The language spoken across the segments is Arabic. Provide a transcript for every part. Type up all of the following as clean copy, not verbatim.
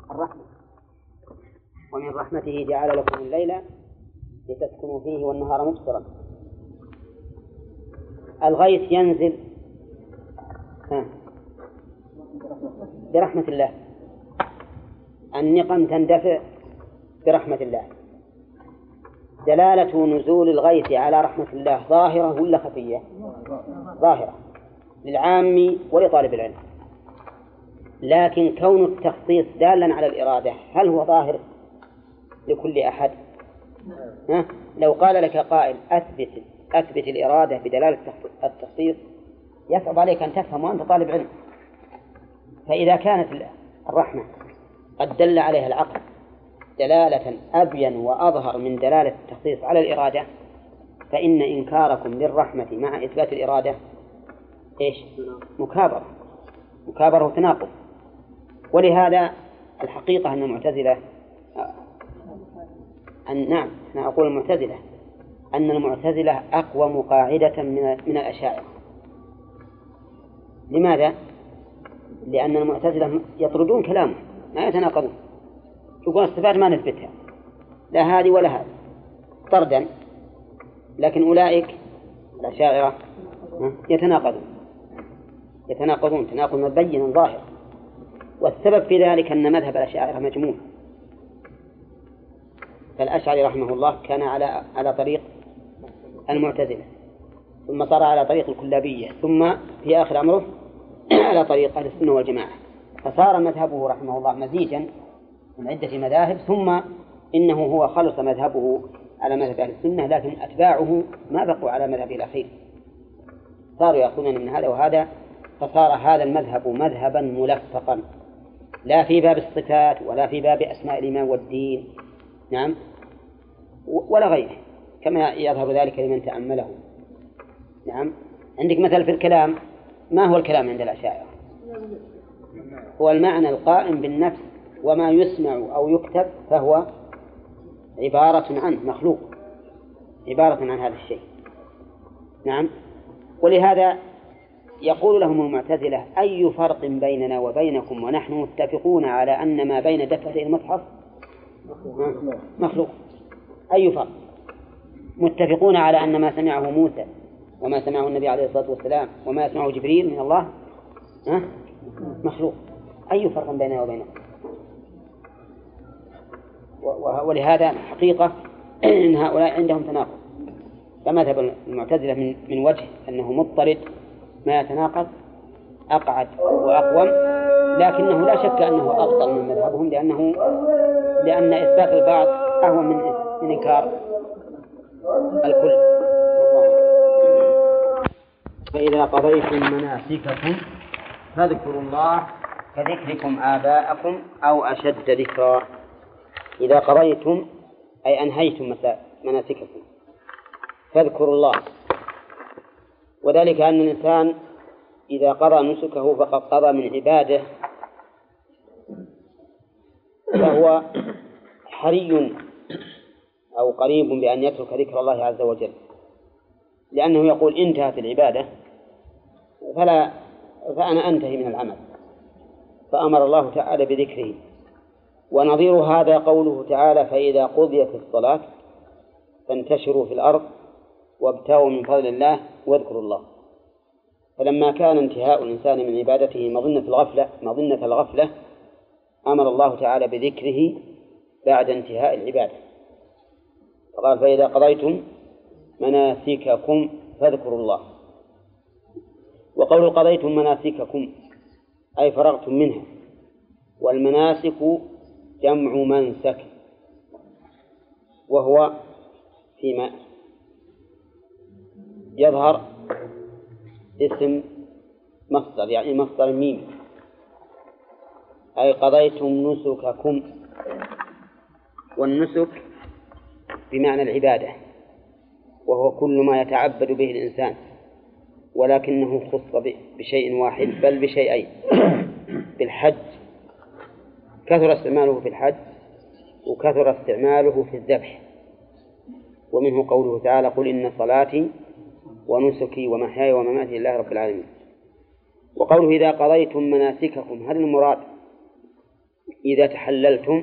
الرحمة. ومن رحمته جعل لكم الليل لتسكنوا فيه والنهار مبصرا. الغيث ينزل برحمة الله، النقم تندفع برحمة الله. دلالة نزول الغيث على رحمة الله ظاهرة ولا خفية؟ ظاهرة للعام ولطالب العلم، لكن كون التخصيص دالا على الإرادة هل هو ظاهر لكل أحد؟ لو قال لك قائل أثبت الإرادة بدلالة التخصيص يصعب عليك أن تفهم وأنت طالب علم. فإذا كانت الرحمة قد دل عليها العقل دلالة أبين وأظهر من دلالة التخصيص على الإرادة، فإن إنكاركم للرحمة مع إثبات الإرادة إيش؟ مكابرة وتناقض. ولهذا الحقيقة أن المعتزلة نعم أنا أقول المعتزلة أن المعتزلة أقوم قاعدة من الأشاعرة. لماذا؟ لأن المعتزلة يطردون كلامه ما يتناقضون، يقول الصفات ما نثبتها لا هذه ولا هذه طردا، لكن أولئك الأشاعرة يتناقضون تناقض مبين ظاهر. والسبب في ذلك أن مذهب الأشاعرة مجموع، فالأشعري رحمه الله كان على طريق المعتزلة، ثم صار على طريق الكلابية، ثم في آخر أمره على طريق أهل السنة والجماعة، فصار مذهبه رحمه الله مزيجا من عدة مذاهب، ثم إنه هو خلص مذهبه على مذهب أهل السنة، لكن أتباعه ما بقوا على مذهبه الأخير، صاروا يأخذون من هذا وهذا، فصار هذا المذهب مذهبا ملفقا لا في باب الصفات ولا في باب أسماء الإيمان والدين نعم ولا غيره، كما يظهر ذلك لمن تأمله. نعم عندك مثل في الكلام، ما هو الكلام عند الأشاعرة؟ هو المعنى القائم بالنفس، وما يسمع أو يكتب فهو عبارة عنه مخلوق، عبارة عن هذا الشيء. نعم ولهذا يقول لهم المعتزلة أي فرق بيننا وبينكم ونحن متفقون على أن ما بين دفتي المصحف مخلوق؟ أي فرق؟ متفقون على أن ما سمعه موسى وما سمعه النبي عليه الصلاة والسلام وما يسمعه جبريل من الله مخلوق، أي فرق بيننا وبينكم؟ ولهذا الحقيقة إن هؤلاء عندهم تناقض، فمذهب المعتزلة من وجه أنه مضطرد ما يتناقض أقعد وأقوم، لكنه لا شك أنه أفضل من مذهبهم، لأن إثبات البعض أهون من إنكار الكل. فإذا قضيتم مناسككم فاذكروا الله كذكركم آباءكم أو أشد ذكرا. إذا قضيتم أي أنهيتم مناسككم فاذكروا الله، وذلك أن الإنسان إذا قضى نسكه فقد قضى من عباده، فهو حري أو قريب بأن يترك ذكر الله عز وجل، لأنه يقول انتهت العبادة فأنا أنتهي من العمل، فأمر الله تعالى بذكره. ونظير هذا قوله تعالى فإذا قضيت الصلاة فانتشروا في الأرض وابتغوا من فضل الله واذكروا الله. فلما كان انتهاء الإنسان من عبادته مظنة الغفلة أمر الله تعالى بذكره بعد انتهاء العبادة، فقال فإذا قضيتم مناسككم فاذكروا الله. وقول قضيتم مناسككم أي فرغتم منها، والمناسك جمع منسك، وهو فيما يظهر اسم مصدر، يعني مصدر ميم، أي قضيتم نسككم. والنسك بمعنى العبادة، وهو كل ما يتعبد به الإنسان، ولكنه خص بشيء واحد بل بشيئين. بالحج كثر استعماله في الحج، وكثر استعماله في الذبح، ومنه قوله تعالى قل إن صلاتي ونسكي ومحياي ومماتي لله رب العالمين. وقوله إذا قضيتم مناسككم، هل المراد إذا تحللتم،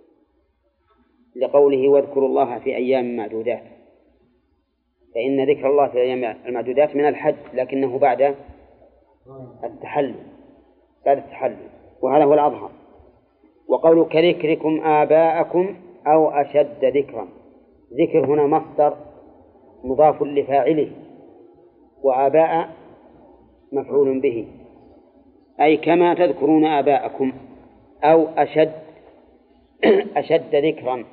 لقوله واذكروا الله في أيام معدودات، فإن ذكر الله في أيام المعدودات من الحج، لكنه بعد التحلل، وهذا هو الأظهر. وقول كذكركم آباءكم أو أشد ذكرا، ذكر هنا مصدر مضاف لفاعله، وآباء مفعول به، أي كما تذكرون آباءكم، أو أشد ذكرا.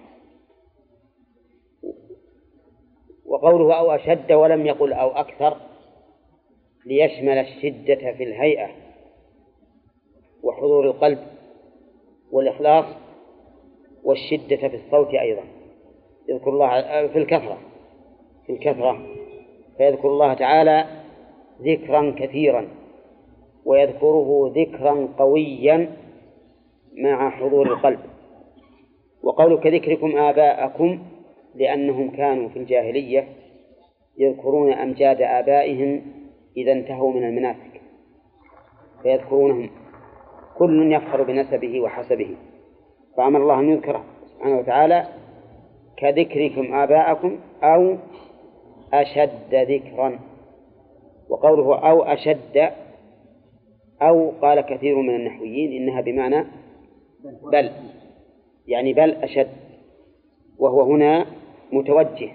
وقوله أو أشد ولم يقل أو أكثر ليشمل الشدة في الهيئة وحضور القلب والإخلاص والشدة في الصوت أيضا. يذكر الله في الكثرة فيذكر الله تعالى ذكرا كثيرا، ويذكره ذكرا قويا مع حضور القلب. وقول كذكركم آباءكم لأنهم كانوا في الجاهلية يذكرون أمجاد آبائهم إذا انتهوا من المناسك، فيذكرونهم كل يفخر بنسبه وحسبه، فأمر الله أن يذكره سبحانه وتعالى كذكركم آباءكم أو أشد ذكرا. وقوله أو أشد، أو قال كثير من النحويين إنها بمعنى بل، يعني بل أشد، وهو هنا متوجه.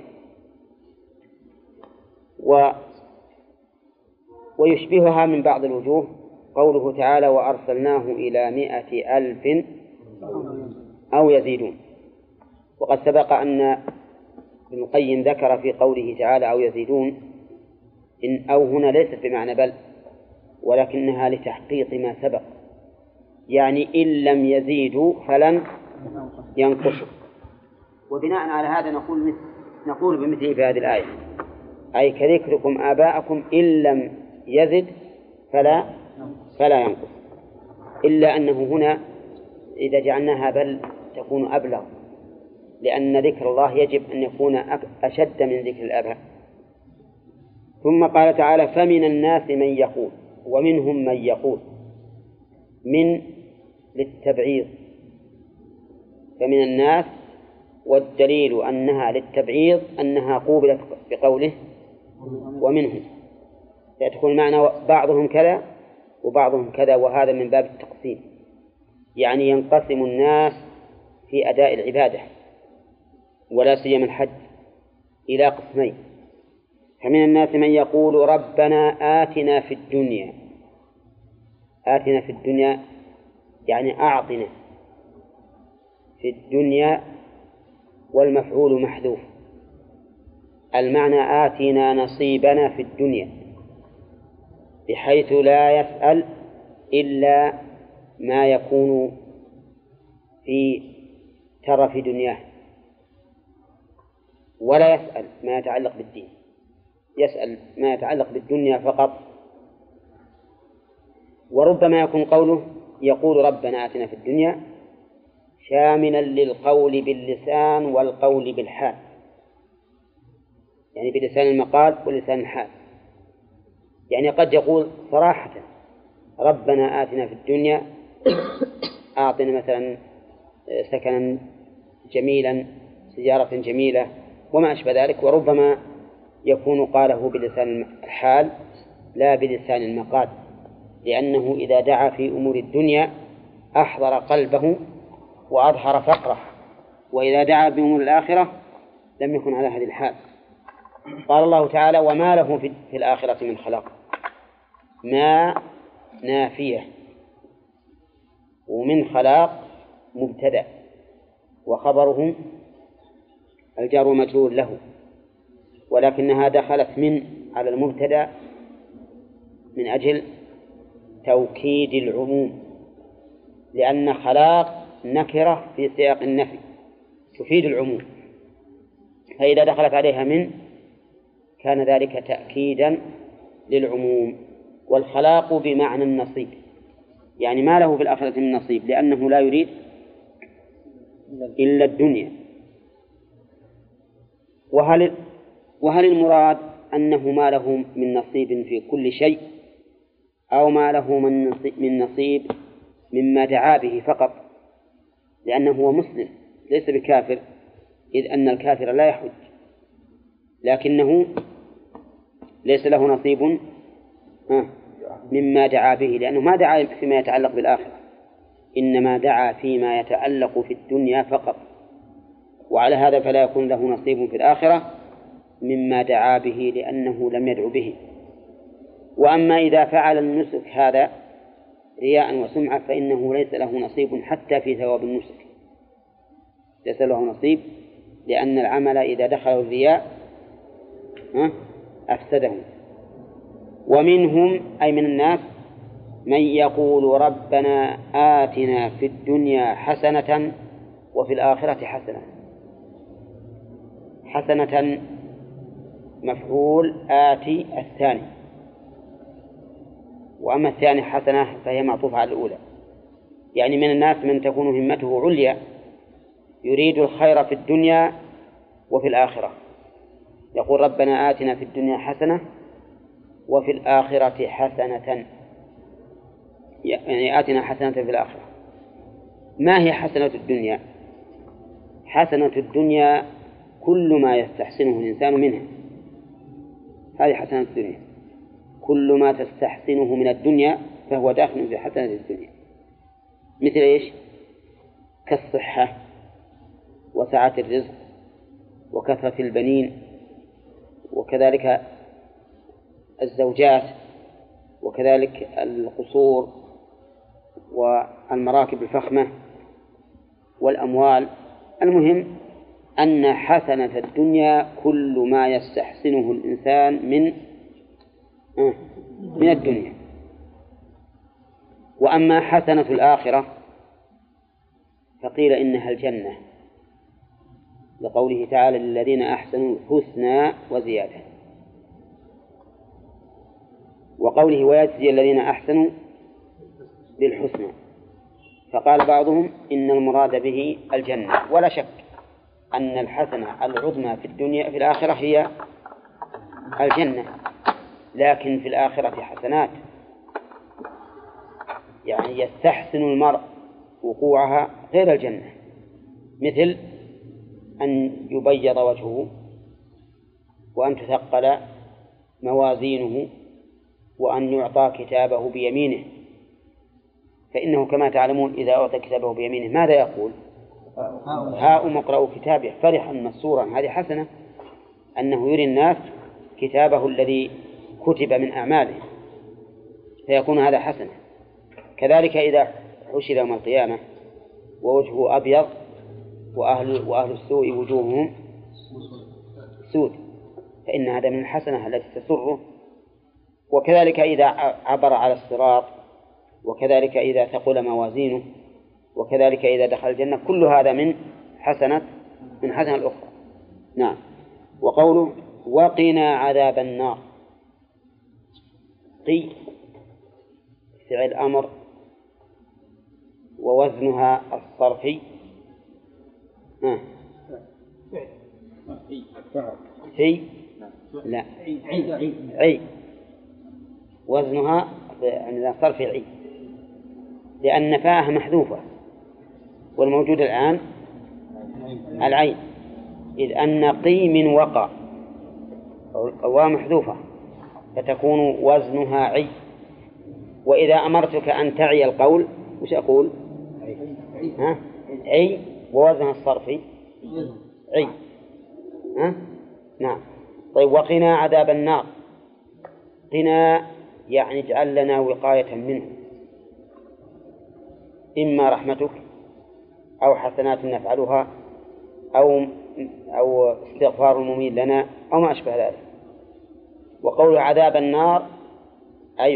ويشبهها من بعض الوجوه قوله تعالى وأرسلناه إلى 100,000 أو يزيدون. وقد سبق أن ابن القيم ذكر في قوله تعالى أو يزيدون إن أو هنا ليست بمعنى بل، ولكنها لتحقيق ما سبق، يعني إن لم يزيدوا فلن ينقصوا. وبناء على هذا نقول بمثله في هذه الآية، أي كذكركم آباءكم إن لم يزد فلا ينقص، إلا أنه هنا إذا جعلناها بل تكون أبلغ، لأن ذكر الله يجب أن يكون أشد من ذكر الآباء. ثم قال تعالى فمن الناس من يقول، ومنهم من يقول، من للتبعيض، فمن الناس، والدليل أنها للتبعيض أنها قوبلت بقوله ومنهم، فتكون معنى بعضهم كذا وبعضهم كذا، وهذا من باب التقسيم، يعني ينقسم الناس في أداء العبادة ولا سيما الحج إلى قسمين. فمن الناس من يقول ربنا آتنا في الدنيا، آتنا في الدنيا يعني أعطنا في الدنيا، والمفعول محذوف، المعنى آتنا نصيبنا في الدنيا، بحيث لا يسأل إلا ما يكون في ترف دنياه، ولا يسأل ما يتعلق بالدين، يسأل ما يتعلق بالدنيا فقط. وربما يكون قوله يقول ربنا آتنا في الدنيا شاملا للقول باللسان والقول بالحال، يعني بلسان المقال ولسان الحال، يعني قد يقول صراحة ربنا آتنا في الدنيا، أعطنا مثلا سكنا جميلا، سيارة جميلة وما أشبه ذلك، وربما يكون قاله بلسان الحال لا بلسان المقال، لأنه إذا دعا في أمور الدنيا أحضر قلبه وأظهر فقره، وإذا دعا بأمور الآخرة لم يكن على هذه الحال. قال الله تعالى وما له في الآخرة من خلاق، ما نافية، ومن خلاق مبتدأ، وخبره الجار ومجرور له، ولكنها دخلت من على المبتدأ من أجل توكيد العموم، لأن خلاق نكرة في سياق النفي تفيد العموم، فإذا دخلت عليها من كان ذلك تأكيدا للعموم. والخلاق بمعنى النصيب، يعني ما له في الآخرة من نصيب، لأنه لا يريد إلا الدنيا. وهل المراد أنه ما له من نصيب في كل شيء، أو ما له من نصيب مما دعا به فقط؟ لأنه هو مسلم ليس بكافر، إذ أن الكافر لا يحج، لكنه ليس له نصيب مما دعا به، لأنه ما دعا فيما يتعلق بالآخرة، إنما دعا فيما يتعلق في الدنيا فقط، وعلى هذا فلا يكون له نصيب في الآخرة مما دعا به لأنه لم يدع به. وأما إذا فعل النسك هذا رياء وسمعة فإنه ليس له نصيب حتى في ثواب النسك، ليس له نصيب، لأن العمل إذا دخل الرياء أفسده. ومنهم أي من الناس من يقول ربنا آتنا في الدنيا حسنة وفي الآخرة حسنة. حسنة مفعول آتي الثاني، وأما الثاني حسنة فهي معطوفة على الأولى. يعني من الناس من تكون همته عليا يريد الخير في الدنيا وفي الآخرة، يقول ربنا آتنا في الدنيا حسنة وفي الآخرة حسنة، يعني آتنا حسنة في الآخرة. ما هي حسنة الدنيا؟ حسنة الدنيا كل ما يستحسنه الإنسان منها، هذه حسنة الدنيا، كل ما تستحسنه من الدنيا فهو داخل في حسنة الدنيا. مثل إيش؟ كالصحة وسعة الرزق وكثرة البنين، وكذلك الزوجات، وكذلك القصور والمراكب الفخمة والأموال. المهم أن حسنة الدنيا كل ما يستحسنه الإنسان من الدنيا. وأما حسنة الآخرة فقيل إنها الجنة، لقوله تعالى للذين أحسنوا الحسنى وزيادة، وقوله ويجزي الذين أحسنوا بالحسنى. فقال بعضهم إن المراد به الجنة، ولا شك أن الحسنة العظمى في الدنيا في الآخرة هي الجنة، لكن في الآخرة حسنات يعني يستحسن المرء وقوعها غير الجنة، مثل أن يبيض وجهه، وأن تثقل موازينه، وأن يعطى كتابه بيمينه. فإنه كما تعلمون إذا أعطى كتابه بيمينه ماذا يقول؟ هاؤم اقرءوا كتابه فرحا مسرورا. هذه حسنة، أنه يري الناس كتابه الذي كتب من أعماله، فيكون هذا حسنة. كذلك إذا حشر يوم القيامة ووجهه أبيض وأهل السوء وجوههم سود، فإن هذا من الحسنة التي تسره. وكذلك إذا عبر على الصراط، وكذلك إذا ثقل موازينه، وكذلك إذا دخل الجنة، كل هذا من حسنة الأخرى. نعم. وقوله وقنا عذاب النار، قي فعل أمر ووزنها الصرفي في لا عي، وزنها عندنا صرفي عي، لأن فاءها محذوفة والموجود الآن العين، إذ أن قي من وقع الواو محذوفة فتكون وزنها عي. وإذا أمرتك أن تعي القول وش أقول؟ عي، ووزنها الصرفي عي. نعم. طيب وقنا عذاب النار، قنا يعني اجعل لنا وقاية منه، إما رحمتك أو حسنات نفعلها أو استغفار المميل لنا أو ما أشبه ذلك. وقول عذاب النار أي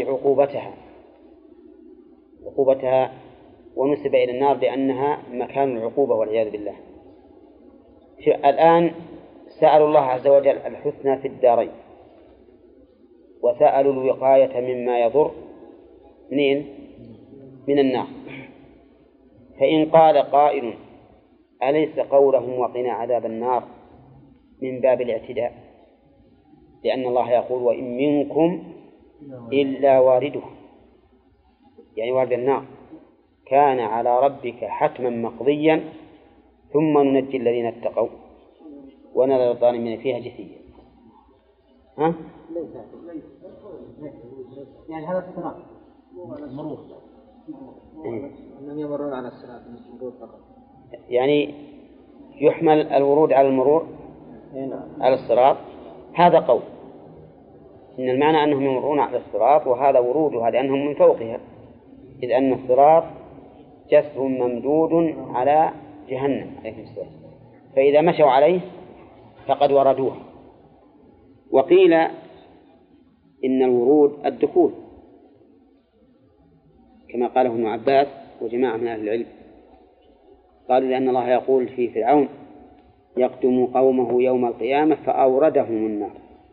عقوبتها، ونسب إلى النار لأنها مكان العقوبة والعياذ بالله. الآن سألوا الله عز وجل الحسنى في الدارين، وسألوا الوقاية مما يضر من النار. فإن قال قائل أليس قولهم وقنا عذاب النار من باب الاعتداء؟ لأن الله يقول وإن منكم إلا واردها، يعني وارد النار، كان على ربك حتما مقضيا ثم ننجي الذين اتقوا ونذر الظالمين فيها جثيا. ها؟ يعني هذا الصراط مرور أنهم يمرون على الصراط مرور فقط، يعني يحمل الورود على المرور على الصراط، هذا قول إن المعنى أنهم يمرون على الصراط وهذا ورودها لأنهم من فوقها، إذ أن الصراط جسر ممدود على جهنم عليه السلام، فإذا مشوا عليه فقد وردوه. وقيل إن الورود الدخول كما قاله ابن عباس وجماعة من أهل العلم، قالوا لأن الله يقول في فرعون يقدم قومه يوم القيامة فأوردهم النار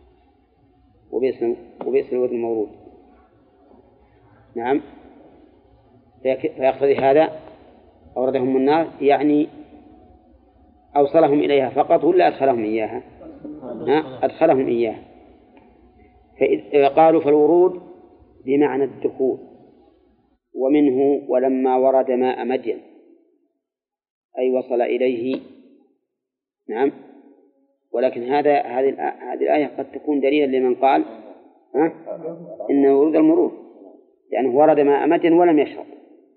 وبئس الورد المورود. نعم، فيقتضي هذا أوردهم النار يعني أوصلهم إليها فقط ولا أدخلهم إياها؟ أدخلهم إياها. فقالوا فالورود بمعنى الدخول، ومنه ولما ورد ماء مدين أي وصل إليه. نعم، ولكن هذه الآية قد تكون دليلا لمن قال إن ورود المرور يعني ورد ماء مدين ولم يشرب.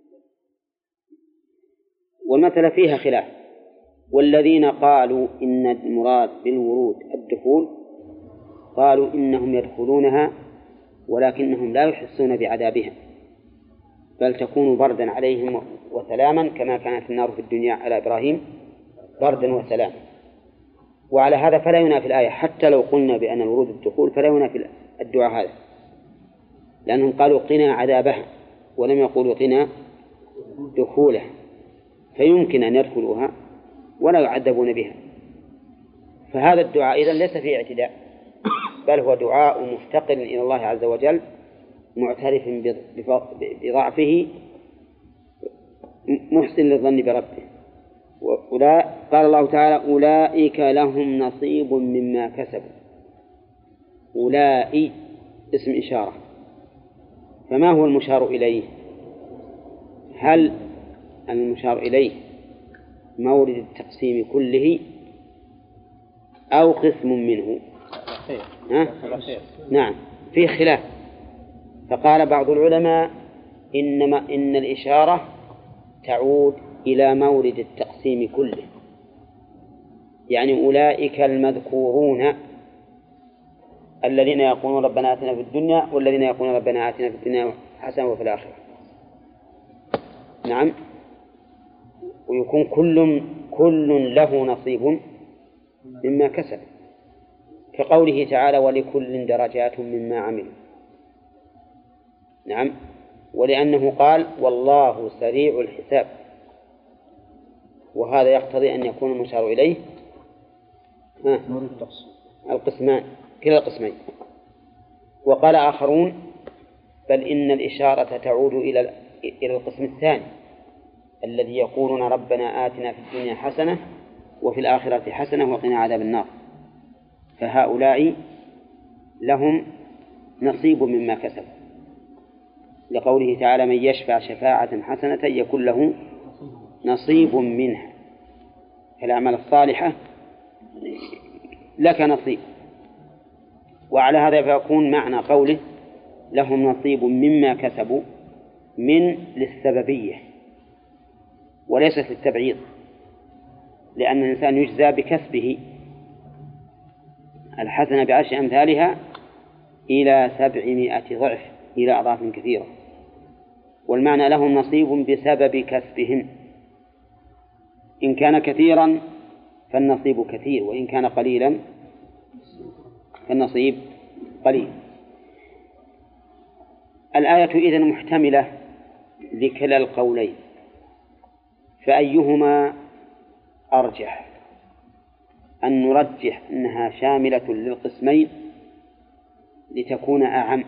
والمثل فيها خلاف، والذين قالوا إن المراد بالورود الدخول قالوا إنهم يدخلونها ولكنهم لا يحسون بعذابها، بل تكون بردا عليهم وسلاما كما كانت النار في الدنيا على إبراهيم بردا وسلاما. وعلى هذا فلا ينافي الآية، حتى لو قلنا بأن الورود الدخول فلا ينافي الدعاء هذا، لأنهم قالوا قنا عذابها ولم يقولوا قنا دخولها، فيمكن أن يدخلوها ولا يعذبون بها. فهذا الدعاء إذن ليس فيه اعتداء، بل هو دعاء مفتقر إلى الله عز وجل معترف بضعفه محسن للظن بربه. قال الله تعالى أولئك لهم نصيب مما كسبوا. أولئك اسم إشارة، فما هو المشار إليه؟ هل المشار إليه مورد التقسيم كله أو قسم منه؟ نعم، فيه خلاف. فقال بعض العلماء إن الإشارة تعود إلى مورد التقسيم كله، يعني أولئك المذكورون الذين يقولون ربنا آتنا في الدنيا والذين يقولون ربنا آتنا في الدنيا حسنة وفي الآخرة. نعم، ويكون كل له نصيب مما كسب، كقوله تعالى ولكل درجات مما عملوا. نعم، ولأنه قال والله سريع الحساب، وهذا يقتضي أن يكون المشار إليه القسمان كلا القسمين. وقال آخرون بل إن الإشارة تعود إلى القسم الثاني الذي يقولون ربنا آتنا في الدنيا حسنة وفي الآخرة حسنة وقنا عذاب النار، فهؤلاء لهم نصيب مما كسب، لقوله تعالى من يشفع شفاعة حسنة يكون له نصيب منها، فالأعمال الصالحة لك نصيب. وعلى هذا فيكون معنى قوله لهم نصيب مما كسبوا من للسببية وليست للتبعيض، لأن الإنسان يجزى بكسبه الحسنة بعشر أمثالها إلى 700 ضعف إلى أضعاف كثيرة. والمعنى لهم نصيب بسبب كسبهم، إن كان كثيرا فالنصيب كثير، وإن كان قليلا فالنصيب قليل. الآية إذن محتملة لكلا القولين، فأيهما أرجح؟ أن نرجح أنها شاملة للقسمين لتكون أعم،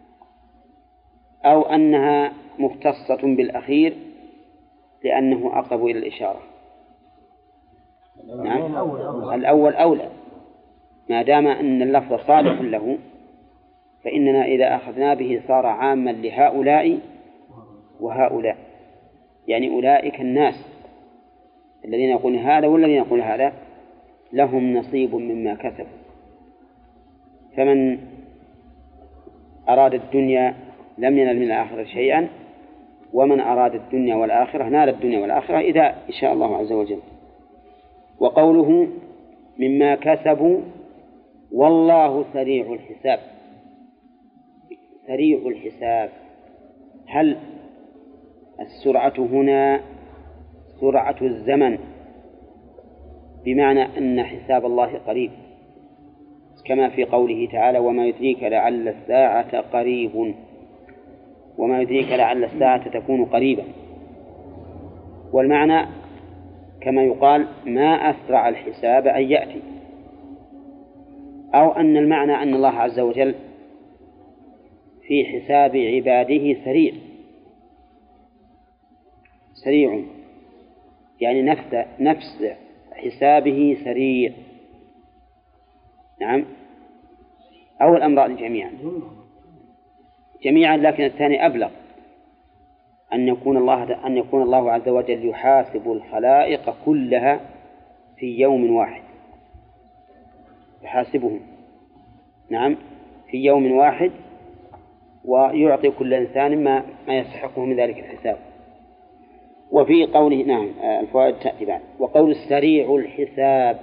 أو أنها مختصة بالأخير لأنه أقرب إلى الإشارة؟ نعم، الأول أولى، ما دام أن اللفظ صالح له فإننا إذا أخذنا به صار عاما لهؤلاء وهؤلاء. يعني أولئك الناس الذين يقولون هذا والذين يقولون هذا لهم نصيب مما كسبوا. فمن أراد الدنيا لم ينل من الآخرة شيئا، ومن أراد الدنيا والآخرة نال الدنيا والآخرة إذا شاء الله عز وجل. وقوله مما كسبوا والله سريع الحساب. سريع الحساب، هل السرعة هنا سرعة الزمن بمعنى أن حساب الله قريب، كما في قوله تعالى وما يدريك لعل الساعة قريب، وما يدريك لعل الساعة تكون قريبا، والمعنى كما يقال ما أسرع الحساب أن يأتي، أو أن المعنى أن الله عز وجل في حساب عباده سريع، يعني نفس حسابه سريع. نعم، أو الأمران جميعا، لكن الثاني أبلغ، أن يكون الله عز وجل يحاسب الخلائق كلها في يوم واحد، يحاسبهم نعم في يوم واحد، ويعطي كل إنسان ما يستحقه من ذلك الحساب. وفي قوله نعم الفوائد تأتي بعد. وقول السريع الحساب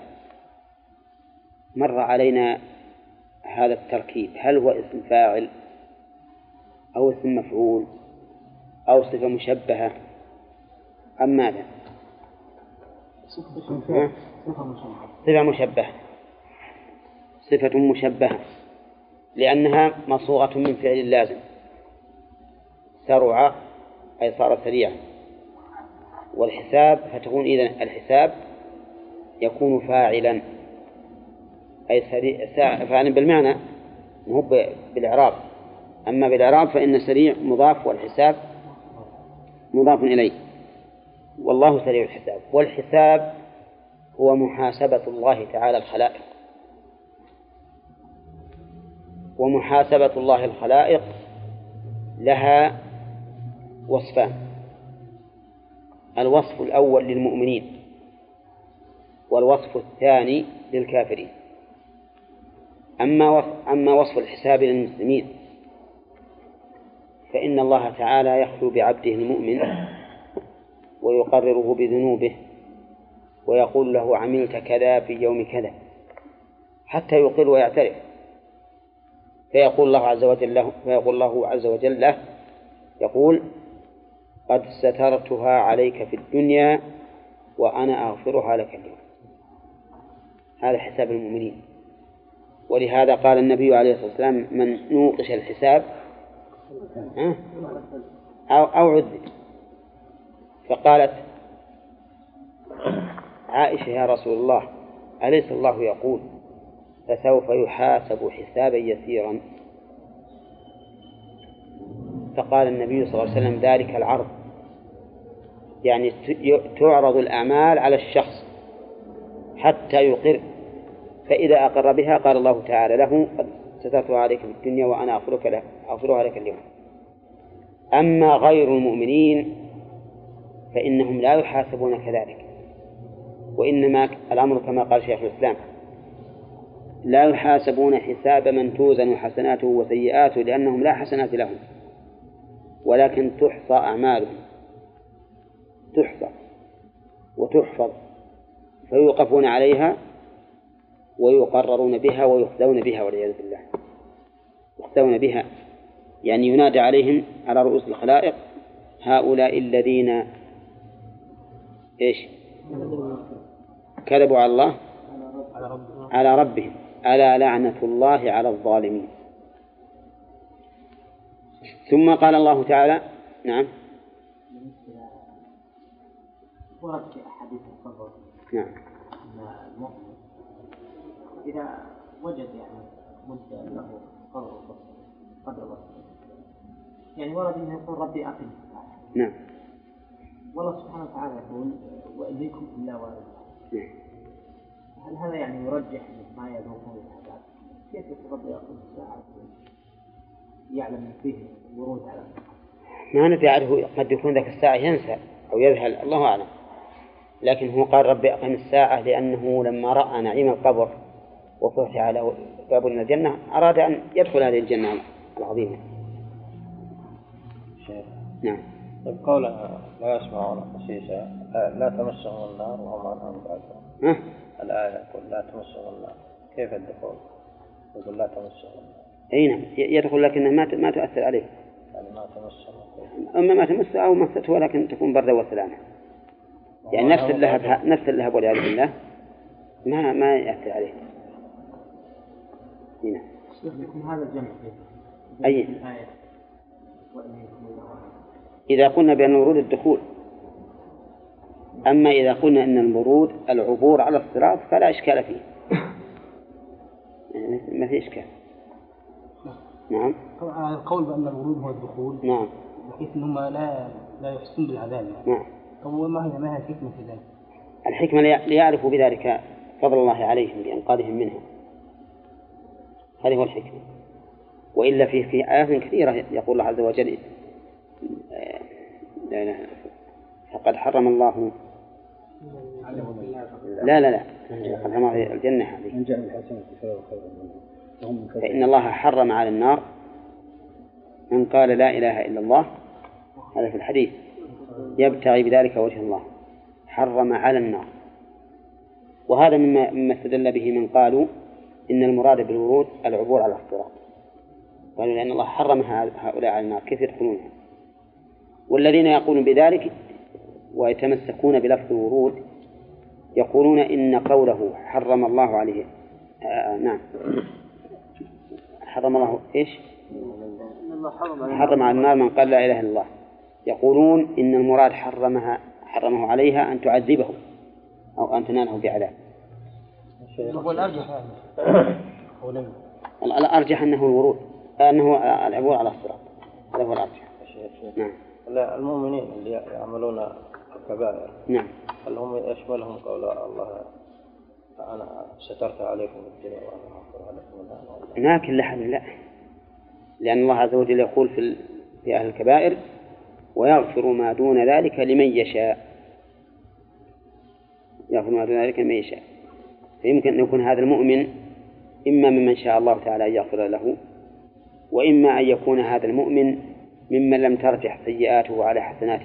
مر علينا هذا التركيب، هل هو اسم فاعل أو اسم مفعول أو صفة مشبهة أم ماذا؟ صفة مشبهة، لأنها مصوغة من فعل لازم، سرع أي صار سريعا، والحساب فتكون إذن الحساب يكون فاعلا أي فاعلا بالمعنى مو بالإعراب. أما بالإعراب فإن سريع مضاف والحساب مضاف إليه. والله سريع الحساب. والحساب هو محاسبة الله تعالى الخلائق، ومحاسبة الله الخلائق لها وصفان: الوصف الأول للمؤمنين، والوصف الثاني للكافرين. أما وصف الحساب للمسلمين فإن الله تعالى يخلو بعبده المؤمن ويقرره بذنوبه ويقول له عملت كذا في يوم كذا حتى يقر ويعترف، فيقول الله عز وجل له يقول قد سترتها عليك في الدنيا وأنا أغفرها لك اليوم. هذا حساب المؤمنين. ولهذا قال النبي عليه الصلاة والسلام من نوقش الحساب أو عذب. فقالت عائشة يا رسول الله أليس الله يقول فسوف يحاسب حسابا يسيرا؟ فقال النبي صلى الله عليه وسلم ذلك العرض، يعني تعرض الأعمال على الشخص حتى يقر، فإذا أقر بها قال الله تعالى له قد سترتها عليك في الدنيا وأنا أغفرها لك اليوم. أما غير المؤمنين فإنهم لا يحاسبون كذلك، وإنما الأمر كما قال شيخ الإسلام لا يحاسبون حساب من توزن حسناته وسيئاته لأنهم لا حسنات لهم، ولكن تحصى أعمالهم، تحصى وتحفظ، فيوقفون عليها ويقررون بها ويخزون بها والعياذ بالله. يخزون بها يعني ينادى عليهم على رؤوس الخلائق هؤلاء الذين كذبوا على الله على ربهم ألا لعنة الله على الظالمين. ثم قال الله تعالى نعم ورد في أحاديث الصبر نعم أن المؤمن إذا وجد مدة له قدر بصر يعني ورد أنه يقول ربي أقم. نعم. والله سبحانه وتعالى يقول وإليكم إلا واردها. هل هذا يعني يرجح ما يذوقون العذاب؟ كيف ربي أقم الساعة يعلم فيه ورود على ما ندري عنه، قد يكون ذاك الساعة ينسى أو يذهل، الله أعلم. لكن هو قال رب أقم الساعة لأنه لما رأى نعيم القبر وفتح على باب من الجنة أراد أن يدخل هذه الجنة العظيمة. نعم. قول لا يسمعون حسيسا لا تمسهم النار وهم عنها مبعدون. الآية تقول لا تمسهم النار، كيف الدخول؟ يقول لا تمسهم النار. أي نعم يدخل لكنه ما تؤثر عليه. يعني ما تمسهم. أما ما تمس أو مسته ولكن تكون بردا وسلامة. يعني نفس اللهب والعياذ بالله ما يأثر عليه. هنا. يكون هذا الجمع أي. إذا قلنا بأن الورود الدخول، أما إذا قلنا أن الورود العبور على الصراط فلا إشكال فيه. ما في إشكال. نعم. طبعا القول بأن الورود هو الدخول. نعم. بحيث أنهم لا يحسن بالعذاب. نعم. طب ما هي الحكمة في ذلك؟ الحكمة ليعرفوا بذلك فضل الله عليهم بإنقاذهم منها. هذه هو الحكمة. وإلا في آيات كثيرة يقول الله عز وجل فقد حرم الله لا قد حرم الجنة هذه. فإن الله حرم على النار من قال لا إله إلا الله، هذا في الحديث، يبتغي بذلك وجه الله، حرم على النار. وهذا مما استدل به من قالوا إن المراد بالورود العبور على الصراط، قالوا لأن الله حرم هؤلاء على النار كيف يدخلونها. والذين يقولون بذلك ويتمسكون بلفظ الورود يقولون إن قوله حرم الله عليه نعم حرم الله إيش؟ حرم على النار من قال لا إله إلا الله. يقولون إن المراد حرمه عليها أن تعذبه أو أن تناله بعذاب. الأرجح أنه الورود، أنه العبور على الصراط، هذا هو الأرجح. نعم. المؤمنين اللي يعملون الكبائر، نعم، هل هم يشملهم قول الله أنا سترت عليكم الدنيا وأنا أغفر عليكم الآن؟ لكن لا، لأن الله عز وجل يقول في أهل الكبائر ويغفر ما دون ذلك لمن يشاء، يغفر ما دون ذلك لمن يشاء. فيمكن أن يكون هذا المؤمن إما ممن شاء الله تعالى أن يغفر له، وإما أن يكون هذا المؤمن ممن لم ترجح سيئاته على حسناته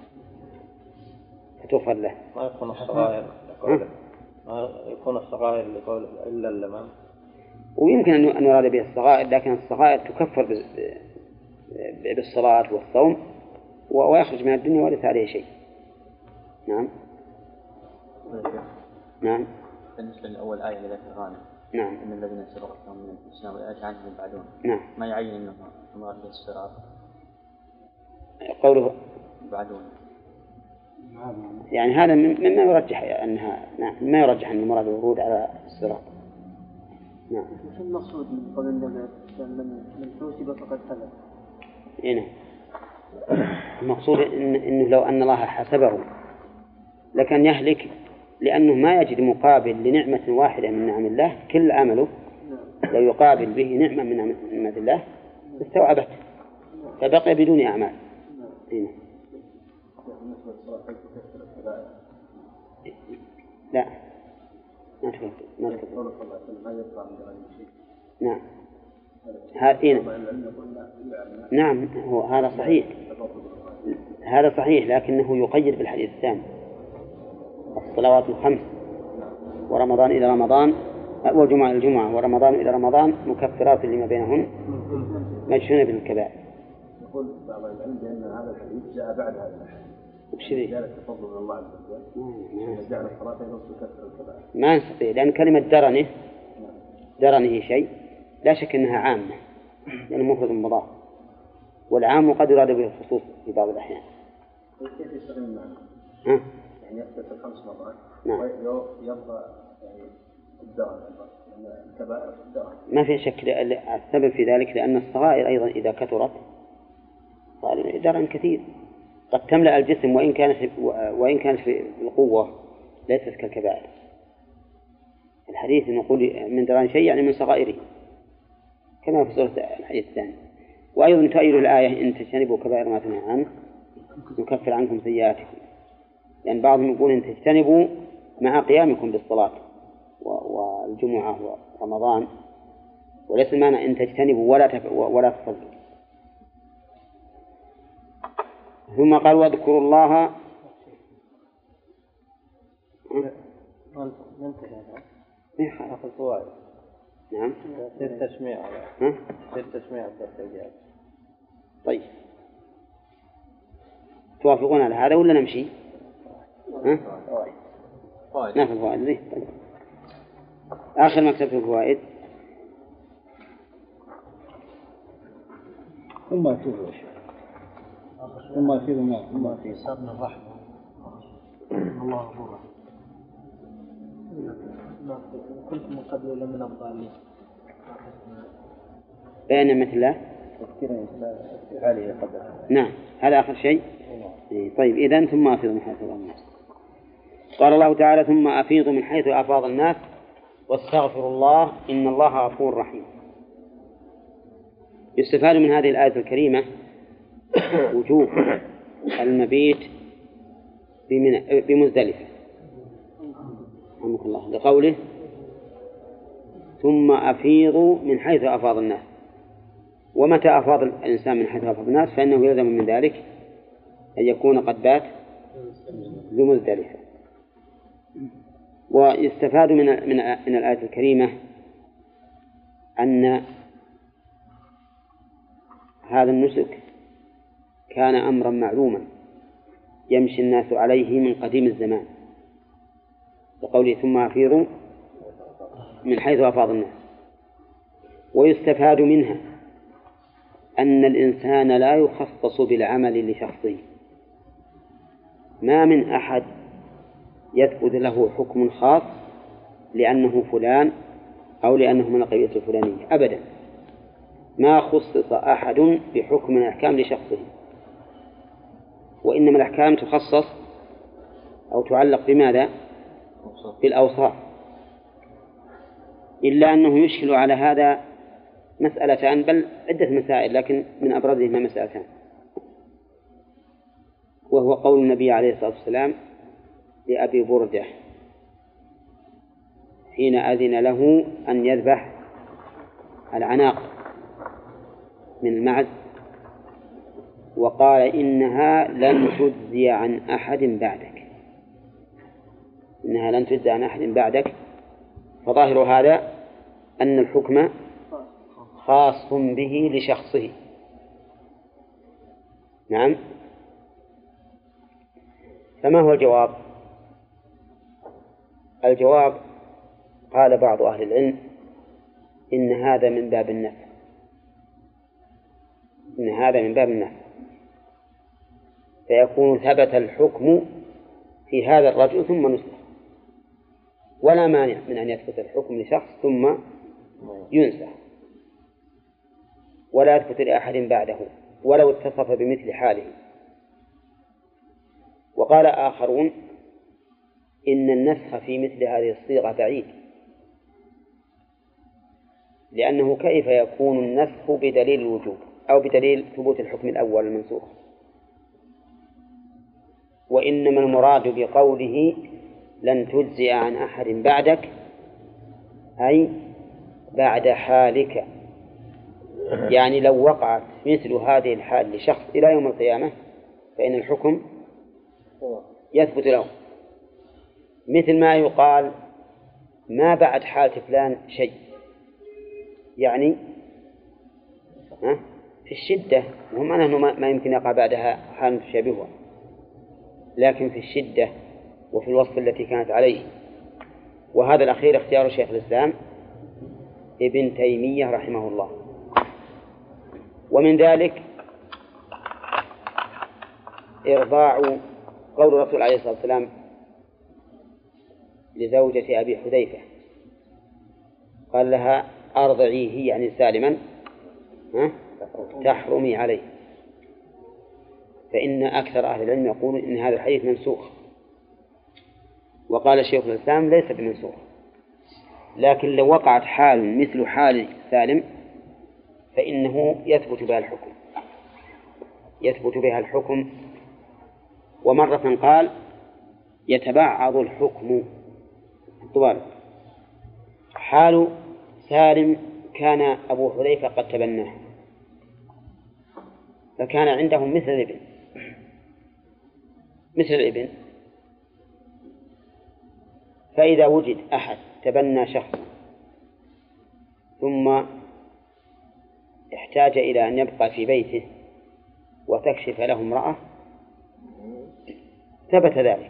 فتغفر له. ما يكون الصغائر لقوله، ما يكون الصغائر لقوله إلا اللمام. ويمكن أن يراد به الصغائر، لكن الصغائر تكفر بالصلاة والصوم ويخرج من الدنيا وليس عليه شيء. نعم. نعم. بالنسبة لأول آية التي غانم، نعم، إن الذين سبقت لهم من الحسنى ويأتي عنهم يبعدون، نعم، ما يعين أنه مراد بالصراط قوله يبعدون، يعني هذا مما يرجح أنها نعم، ما يرجح أن المراد الورود على الصراط. نعم. وش المقصود من قول من توسب فقد هلك؟ نعم. المقصود إنه لو أن الله حسبه لكن يهلك، لأنه ما يجد مقابل لنعمة واحدة من نعم الله، كل عمله لو يقابل به نعمة من نعمة الله استوعبت فبقي بدون أعمال. هنا. لا ما تكفر. نعم. نعم هو هذا صحيح، هذا صحيح، لكنه يقيد بالحديث الثاني الصلوات الخمس ورمضان إلى رمضان والجمعة إلى الجمعة ورمضان إلى رمضان مكفرات لما بينهن مجنون بالكبائر. يقول بعض العلم بأن هذا الحديث جاء بعد هذا الحديث. وبشذي جاء التفضل من الله عز وجل. جعل الصلاة تكفر الكبائر. ما نستطيع، لأن كلمة درنه شيء لا شك أنها عامة، لأنه مفرد مضاف، والعام قد يراد به الخصوص في بعض الأحيان. كيف يستخدم معنا؟ يعني يغتسل 5 مرات. نعم. ويبقى يعني الدرن، الكبائر الدرن. ما في شك، السبب في ذلك لأن الصغائر أيضا إذا كثرت صار درن كثير، قد تملأ الجسم وإن كانت في القوة ليست كالكبائر. الحديث نقول من درن شيء يعني من صغائره كما في سورة الحديث الثاني. وأيضا تؤيد الآية إن تجتنبوا كبائر ما تنهى عنه نكفر عنكم سيئاتكم. يعني بعضهم يقول إن تجتنبوا مع قيامكم بالصلاة والجمعة ورمضان، وليس المعنى إن تجتنبوا ولا تصلوا. ثم قال واذكروا الله. ناخذ فوائد. نعم. يصير تسميع الدرس الجاي. طيب توافقون على هذا ولا نمشي؟ ناخذ فوائد. طيب. آخر ما كتبت الفوائد. ثم أفيضوا ثم أفيضوا صابنا الرحمة الله غفور كنت من قبل لمن الضالين. بين نعمة الله. نعم هذا آخر شيء. طيب إذن ثم أفيضوا من حيث أفاض الناس. قال الله تعالى ثم أفيضوا من حيث أفاض الناس واستغفروا الله إن الله غفور رحيم. يستفاد من هذه الآية الكريمة وجوب المبيت بمزدلفة رحمك الله لقوله ثم أفيضوا من حيث أفاض الناس. ومتى أفاض الإنسان من حيث أفاض الناس فإنه يلزم من ذلك أن يكون قد بات بمزدلفة. ويستفاد من الآية الكريمة أن هذا النسك كان أمرا معلوما يمشي الناس عليه من قديم الزمان لقوله ثم أفيضوا من حيث أفاض الناس. ويستفاد منها أن الإنسان لا يخصص بالعمل لشخصه، ما من أحد يثبت له حكم خاص لأنه فلان أو لأنه من القبيلة الفلانية أبدا، ما خصص أحد بحكم من الأحكام لشخصه، وإنما الأحكام تخصص أو تعلق بماذا؟ بالأوصاف. إلا أنه يشكل على هذا مسألتان بل عدة مسائل، لكن من أبرزهما مسألتان، وهو قول النبي عليه الصلاة والسلام لأبي بردة حين أذن له أن يذبح العناق من المعز وقال إنها لن تجزي عن أحد بعدك، إنها لن تجزي عن أحد بعدك. فظاهر هذا أن الحكم خاص به لشخصه. نعم. فما هو الجواب؟ الجواب قال بعض أهل العلم إن هذا من باب النفي، إن هذا من باب النفي، فيكون ثبت الحكم في هذا الرجل ثم نسخ، ولا مانع من أن يثبت الحكم لشخص ثم ينسخ ولا يثبت لأحد بعده ولو اتصف بمثل حاله. وقال آخرون إن النسخ في مثل هذه الصيغة بعيد، لأنه كيف يكون النسخ بدليل الوجوب أو بدليل ثبوت الحكم الأول المنسوخ؟ وإنما المراد بقوله لن تجزئ عن أحد بعدك أي بعد حالك، يعني لو وقعت مثل هذه الحال لشخص إلى يوم القيامة فإن الحكم يثبت له، مثل ما يقال ما بعد حالة فلان شيء، يعني في الشدة، وهم أنه ما يمكن يقع بعدها حال تشابهها، لكن في الشدة وفي الوصف التي كانت عليه. وهذا الأخير اختيار شيخ الإسلام ابن تيمية رحمه الله. ومن ذلك إرضاع قول الرسول عليه الصلاة والسلام لزوجة أبي حذيفة، قال لها أرضعيه يعني سالما تحرمي عليه، فإن أكثر أهل العلم يقولون إن هذا الحديث منسوخ. وقال شيخ الإسلام ليس بمنسوخ، لكن لو وقعت حال مثل حال سالم فإنه يثبت بها الحكم. ومرة قال يتبعض الحكم طوال. حال سالم كان أبو حذيفة قد تبناه فكان عندهم مثل الابن، فإذا وجد أحد تبنى شخص ثم احتاج إلى أن يبقى في بيته وتكشف له امرأة ثبت ذلك.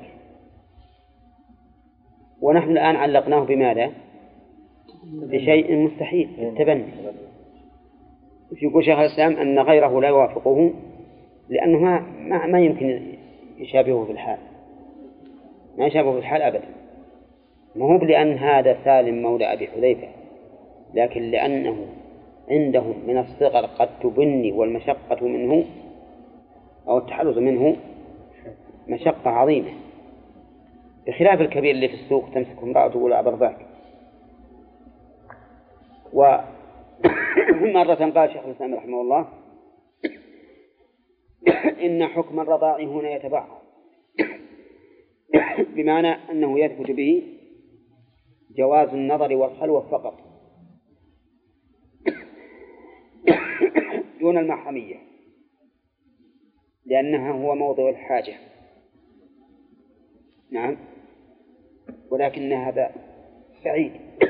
ونحن الآن علقناه بماذا؟ بشيء مستحيل التبني. يقول شيخ الإسلام أن غيره لا يوافقه لأنه ما يمكن يشابهه في الحال، ما يشابهه في الحال أبدا. ما هو لأن هذا سالم مولى أبي حذيفة، لكن لأنه عندهم من الصغر قد تبني، والمشقة منه أو التحرز منه مشقة عظيمة، بخلاف الكبير اللي في السوق تمسك امرأة وتقول أبرضاك. ومرة قال شيخ الإسلام رحمه الله إن حكم الرضاع هنا يتبعض، بمعنى أنه يثبت به جواز النظر والخلوة فقط دون المحرمية، لأنها هو موضع الحاجة. نعم، ولكن هذا بعيد،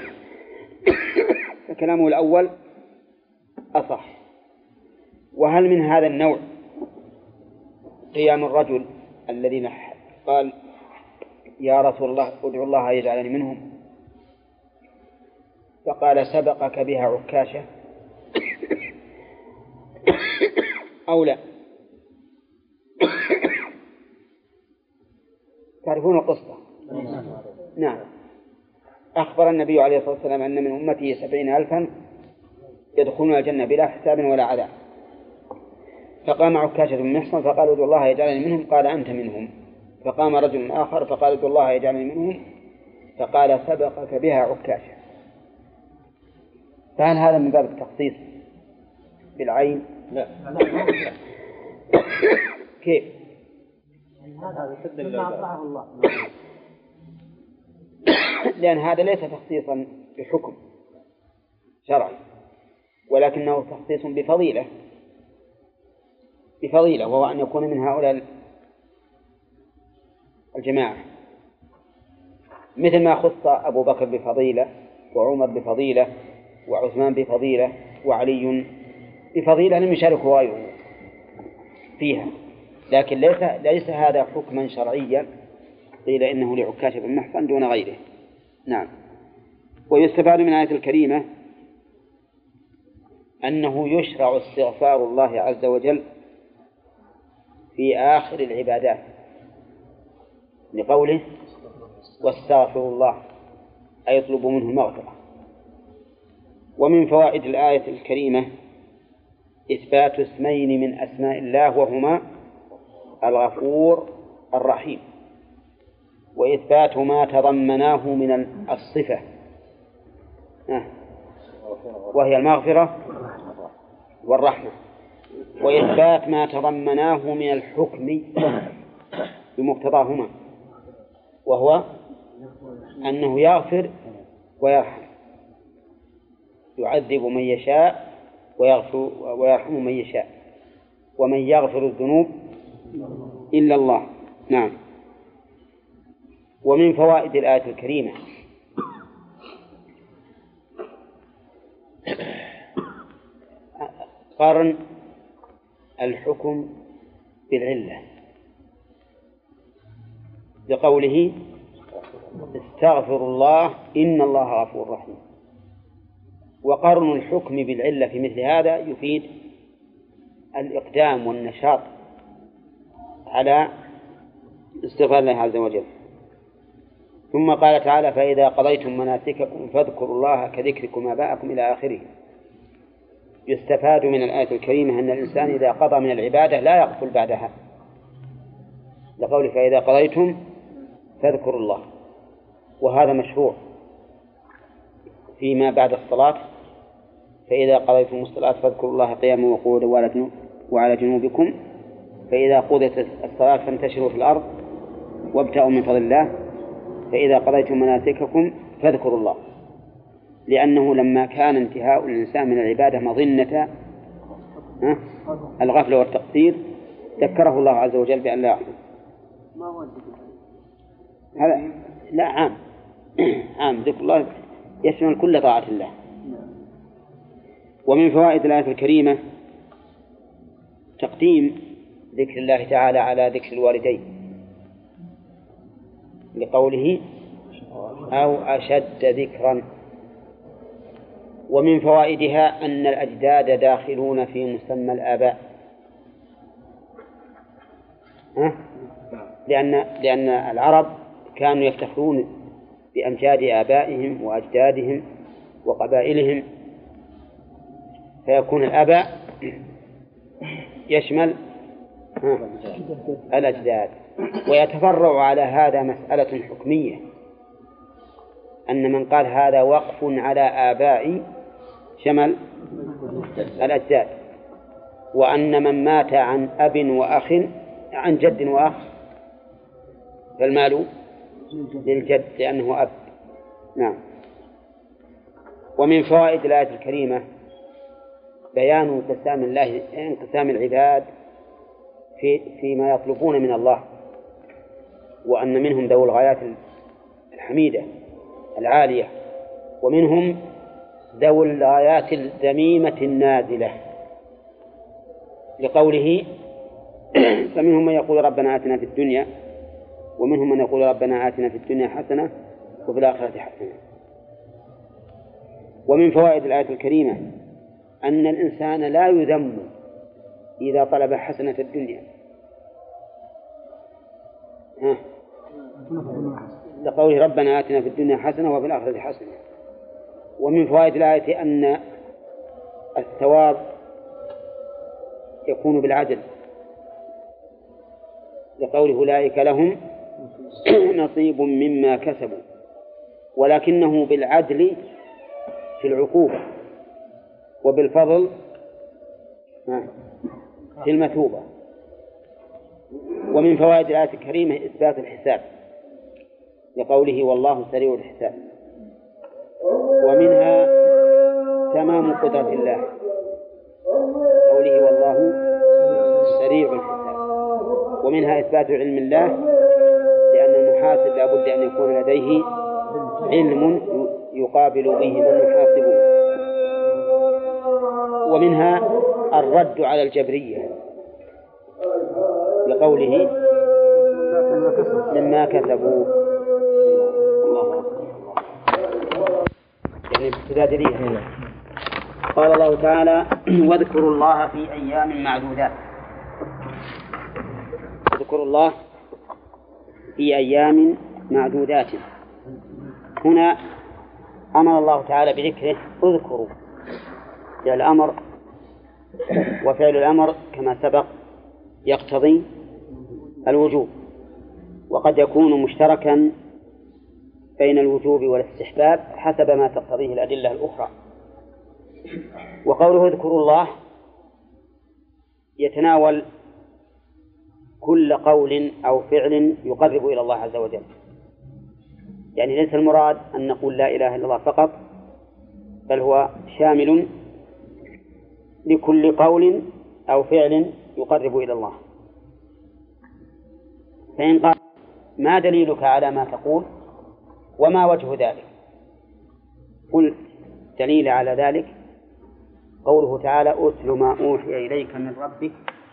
فكلامه الأول أصح. وهل من هذا النوع قيام الرجل الذي قال يا رسول الله ادعو الله يجعلني منهم، فقال سبقك بها عكاشة أو لا؟ تعرفون القصة؟ نعم. أخبر النبي عليه الصلاة والسلام أن من أمته 70,000 يدخلون الجنة بلا حساب ولا عذاب، فقام عكاشة بن محصن فقال ادعو الله يجعلني منهم، قال أنت منهم. فقام رجل آخر فقال ادعو الله يجعلني منهم، فقال سبقك بها عكاشة. فهل هذا من باب التخصيص بالعين؟ لا. كيف؟ هذا يسد الله. لأن هذا ليس تخصيصا بحكم شرعي، ولكنه تخصيص بفضيلة، وهو أن يكون من هؤلاء الجماعة، مثل ما خص أبو بكر بفضيلة وعمر بفضيلة وعثمان بفضيلة وعلي بفضيلة لم يشاركه غيره فيها، لكن ليس هذا حكما شرعيا قيل إنه لعكاشة بن محصن دون غيره. نعم. ويستفاد من الآية الكريمة أنه يشرع استغفار الله عز وجل في آخر العبادات لقوله واستغفر الله، أي يطلب منه المغفرة. ومن فوائد الآية الكريمة إثبات اسمين من أسماء الله وهما الغفور الرحيم، وإثبات ما تضمناه من الصفة وهي المغفرة والرحمة، وإثبات ما تضمناه من الحكم بمقتضاهما وهو أنه يغفر ويرحم، يعذب من يشاء ويرحم من يشاء، ومن يغفر الذنوب إلا الله. نعم. ومن فوائد الآية الكريمة قارن الحكم بالعلة لقوله استغفر الله إن الله غفور رحيم، وقرن الحكم بالعلة في مثل هذا يفيد الإقدام والنشاط على استغفار الله عز وجل. ثم قال تعالى فإذا قضيتم مناسككم فاذكروا الله كذكركم آباءكم إلى آخره. يستفاد من الآية الكريمة أن الإنسان إذا قضى من العبادة لا يغفل بعدها، لقوله فإذا قضيتم فاذكروا الله، وهذا مشروع فيما بعد الصلاة. فإذا قضيتم الصلاة فاذكروا الله قياما وقعودا وعلى جنوبكم، فإذا قضيت الصلاة فانتشروا في الأرض وابتغوا من فضل الله فإذا قضيتم مناسككم فاذكروا الله، لأنه لما كان انتهاء الإنسان من العبادة مظنة الغفلة والتقصير ذكره الله عز وجل بأن لا يحدث. هذا لا عام ذكر الله يشمل كل طاعة الله. ومن فوائد الآية الكريمة تقديم ذكر الله تعالى على ذكر الوالدين لقوله أو أشد ذكرا. ومن فوائدها أن الأجداد داخلون في مسمى الآباء، لأن العرب كانوا يفتخرون بأمجاد آبائهم وأجدادهم وقبائلهم، فيكون الآباء يشمل الأجداد. ويتفرع على هذا مسألة حكمية، أن من قال هذا وقف على آبائي شمل الأجداد، وأن من مات عن أب وأخ عن جد وأخ فالمال للجد لأنه أب. نعم. ومن فوائد الآية الكريمة بيان انقسام العباد فيما يطلبون من الله، وأن منهم ذوي الغايات الحميدة العالية، ومنهم ذوي الغايات الذميمة النازلة، لقوله فمنهم من يقول ربنا آتنا في الدنيا، ومنهم من يقول ربنا آتنا في الدنيا حسنة وفي الآخرة حسنة. ومن فوائد الآية الكريمة أن الإنسان لا يذم إذا طلب حسنة الدنيا، لقوله ربنا آتنا في الدنيا حسنة وفي الآخرة حسنة. ومن فوائد الآية أن الثواب يكون بالعدل، لقوله أولئك لهم نصيب مما كسبوا، ولكنه بالعدل في العقوبة وبالفضل في المثوبة. ومن فوائد الآية الكريمة إثبات الحساب، لقوله والله سريع الحساب. ومنها تمام قدرة الله، قوله والله سريع الحساب. ومنها إثبات علم الله، لأن المحاسب لا بد أن يكون لديه علم يقابل به من يحاسبه. ومنها الرد على الجبرية، لقوله مما كسبوا. الله أكبر. يعني ابتدائية. قال الله تعالى واذكروا الله في أيام معدودات. اذكروا الله في أيام معدودات. هنا أمر الله تعالى بذكره اذكروا، فعل الأمر، وفعل الأمر كما سبق يقتضي الوجوب، وقد يكون مشتركا بين الوجوب والاستحباب حسب ما تقتضيه الأدلة الأخرى. وقوله اذكروا الله يتناول كل قول أو فعل يقرب إلى الله عز وجل، يعني ليس المراد أن نقول لا إله إلا الله فقط، بل هو شامل لكل قول أو فعل يقرب إلى الله. فإن قال ما دليلك على ما تقول وما وجه ذلك؟ قل دليل على ذلك قوله تعالى أتل ما أوحي إليك من ربك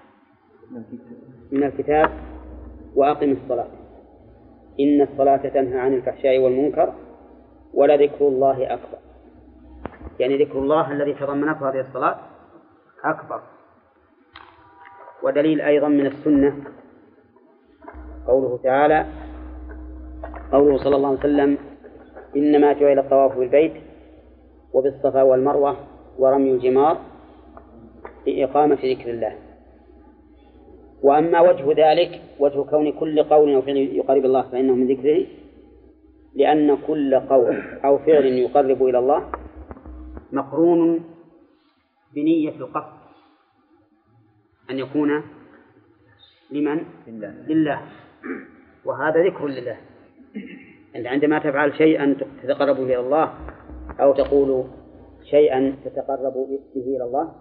من الكتاب وأقم الصلاة إن الصلاة تنهى عن الفحشاء والمنكر ولذكر الله أكبر. يعني ذكر الله الذي تضمنته هذه الصلاة أكبر. ودليل أيضا من السنة قوله تعالى قوله صلى الله عليه وسلم إنما جعل الطواف بالبيت وبالصفا والمروة ورمي الجمار لإقامة ذكر الله. وأما وجه ذلك وجه كون كل قول أو فعل يقرب الله فإنه من ذكره، لأن كل قول أو فعل يقرب إلى الله مقرون بنية القصد أن يكون لمن؟ لله. وهذا ذكر لله. أنت عندما تفعل شيئا تتقرب به إلى الله أو تقول شيئا تتقرب به إلى الله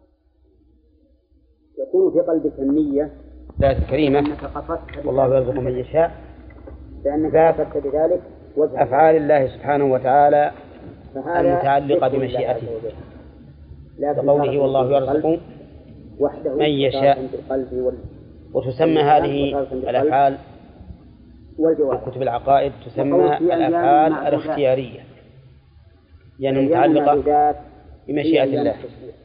يكون في قلبك النية ذات الكريمة والله يرزق من يشاء، لأنك أثبت بذلك أفعال الله سبحانه وتعالى المتعلقة بمشيئته، كقوله والله يرزق من يشاء. وتسمى هذه الأفعال في كتب العقائد تسمى الأفعال الاختيارية، يعني متعلقة بمشيئة الله،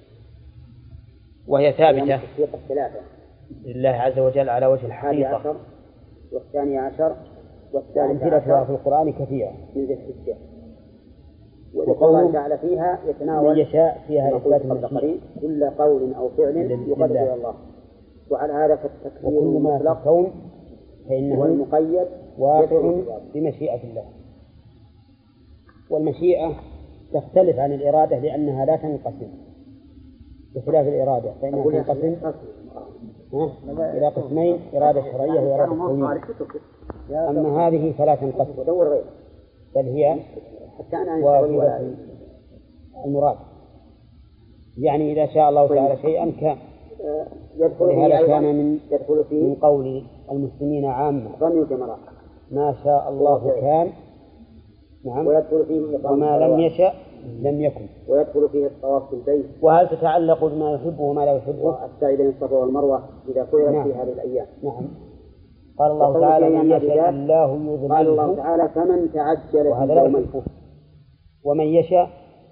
وهي ثابتة لله عز وجل على وجه الحقيقة. والثاني عشر والثالثة في القرآن كثيرة من ذي الحجة، وقوله تعالى فيها يتناول من يشاء فيها إثبات المشيئة كل قول أو فعل يقرب إلى الله. وعلى هذا فالتكبير المطلق كون فإنه المقيد واقع بمشيئة الله. والمشيئة تختلف عن الإرادة لأنها لا تنقسم بخلاف الإرادة، فإنها تنقسم إلى قسمين: إرادة شرعية وإرادة كونية. أما هذه فلا تنقسم بل هي واجبة المراد، يعني إذا شاء الله تعالى شيئا كان. ولهذا كان من قول المسلمين عامة ما شاء الله كان، نعم، وما لم يشأ لم يكن. ويدخل فيه الطواف في البيت. وهل تتعلق بما يحبه وما لا يحبه؟ السعي بين الصفا والمروة إذا فعلت في هذه الأيام. نعم. قال الله تعالى من يشاء الله يضلله. قال الله تعالى فمن تعجل في يومين. ومن يشاء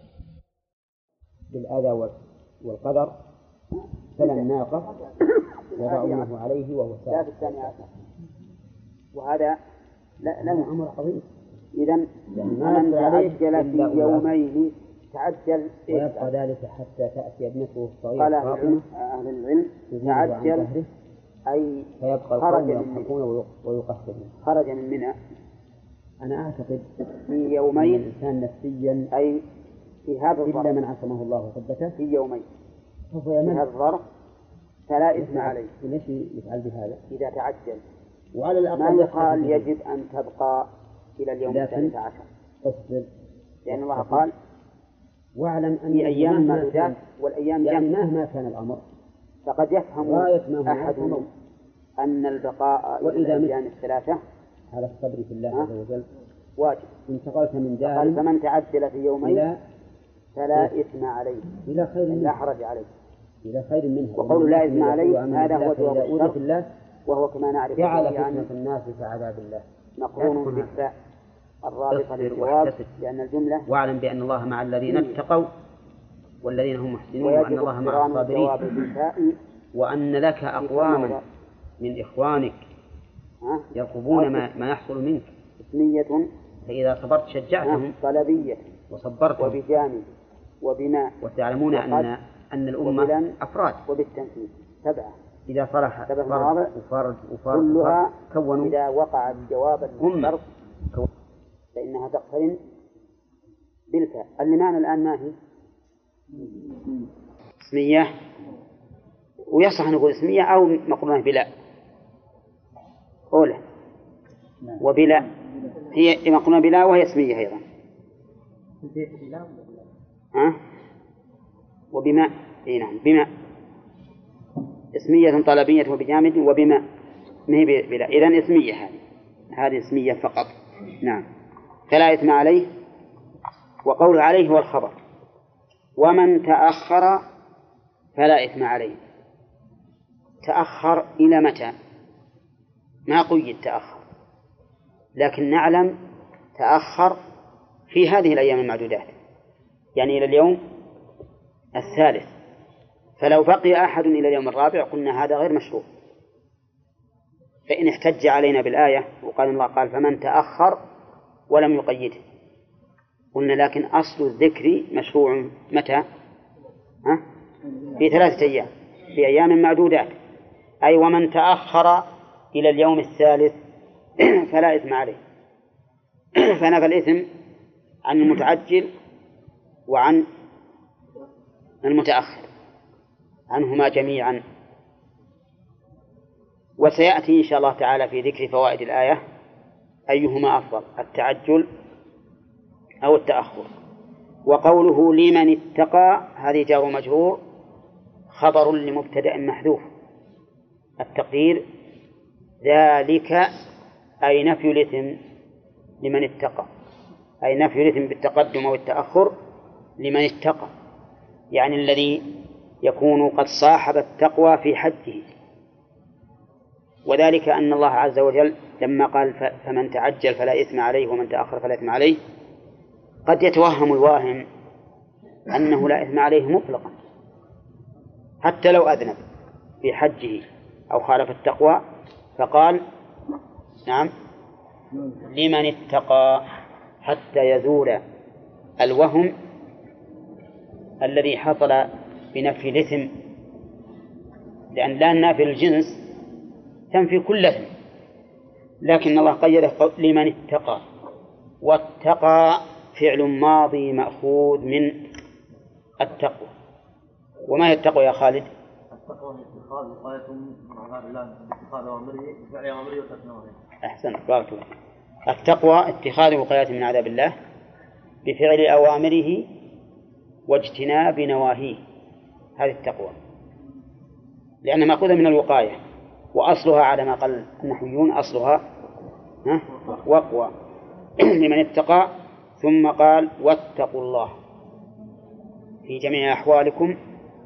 بالأذى والقدر فلا الناقة وضعونه عليه وهو سائل. وهذا له أمر عظيم. إذن من تعجل في يومين تعجل ويبقى ذلك حتى تأتي ابنته الصغيرة. قال أهل العلم تعجل أي خرج من منى. أنا أعتقد في يومين الإنسان نفسيا أي في هذا الظرف إلا من عصمه الله وثبته في يومين في هذا الظرف فلا إثم عليه. ليش يفعل بهذا إذا تعجل؟ وعلى الأقل ما يقال يجب أن تبقى إلى اليوم 13 تصبر، لأن الله قال واعلم أن في أيام معدودات والأيام يعني مهما كان الأمر فقد يفهم أحدهم أن البقاء إلى الأيام الثلاثة على الصبر في الله عز وجل واجب. انتقلت من دار فمن تعجل في يومين فلا إثم عليه إلى خير لا حرج عليه إلى خير منه. وقول لا إثم عليه هذا هو جواب الشر، وهو كما نعرف جعل فتنة الناس كعذاب الله مقرون بالفاء الرابطة للجواب، لأن الجملة واعلم بأن الله مع الذين اتقوا والذين هم محسنون وأن الله مع الصابرين، وأن لك أقواما من إخوانك يرقبون ما يحصل منك اسمية، فإذا صبرت شجعتهم طلبية وصبرت وبجانب وبناء، وتعلمون أن الأمة أفراد وبالتنفيذ 7 إذا صلح فرد كلها كونوا إذا وقع الجواب المشترك فإنها تقترن بالفاء. المعنى الآن ما هي اسمية، ويصح نقول اسمية أو مقرونة بلا أولى وبلا، هي مقرونة بلا وهي اسمية أيضا. وبما نعم بما اسمية طلبية وبجامد وبما ما هي بلا، إذن اسمية هذه اسمية فقط. نعم. فلا إثم عليه. وقول عليه هو الخبر. ومن تأخر فلا إثم عليه. تأخر إلى متى؟ ما قيد تأخر، لكن نعلم تأخر في هذه الأيام المعدودات، يعني إلى اليوم 3. فلو بقي أحد إلى اليوم 4 قلنا هذا غير مشروع. فإن احتج علينا بالآية وقال الله قال فمن تأخر ولم يقيده قلنا لكن أصل الذكر مشروع متى؟ في 3 أيام، في أيام معدودات، أي ومن تأخر إلى اليوم 3 فلا إثم عليه. فنفى الإثم عن المتعجل وعن المتأخر، عنهما جميعا. وسيأتي إن شاء الله تعالى في ذكر فوائد الآية أيهما أفضل، التعجل أو التأخر. وقوله لمن اتقى هذه جار ومجرور خبر لمبتدأ محذوف، التقدير ذلك أي نفي الإثم لمن اتقى، أي نفي الإثم بالتقدم والتأخر لمن اتقى، يعني الذي يكون قد صاحب التقوى في حجه. وذلك أن الله عز وجل لما قال فمن تعجل فلا إثم عليه ومن تأخر فلا إثم عليه، قد يتوهم الواهم أنه لا إثم عليه مطلقا حتى لو أذنب في حجه أو خالف التقوى، فقال نعم لمن اتقى حتى يزول الوهم الذي حصل بنفي الإثم، لأن لا نافي الجنس تنفي كل إثم، لكن الله قيده لمن اتقى. واتقى فعل ماضي مأخوذ من التقوى. وما هي التقوى يا خالد؟ التقوى اتخاذ وقاية من عذاب الله، اتخاذ أوامره بفعل أوامره وترك نواهيه. أحسنت، بارك الله. التقوى اتخاذ وقاية من عذاب الله بفعل أوامره واجتناب نواهيه، هذه التقوى، لأنها مأخوذة من الوقاية، وأصلها على ما قال النحويون أصلها وقوى لمن اتقى. ثم قال واتقوا الله في جميع أحوالكم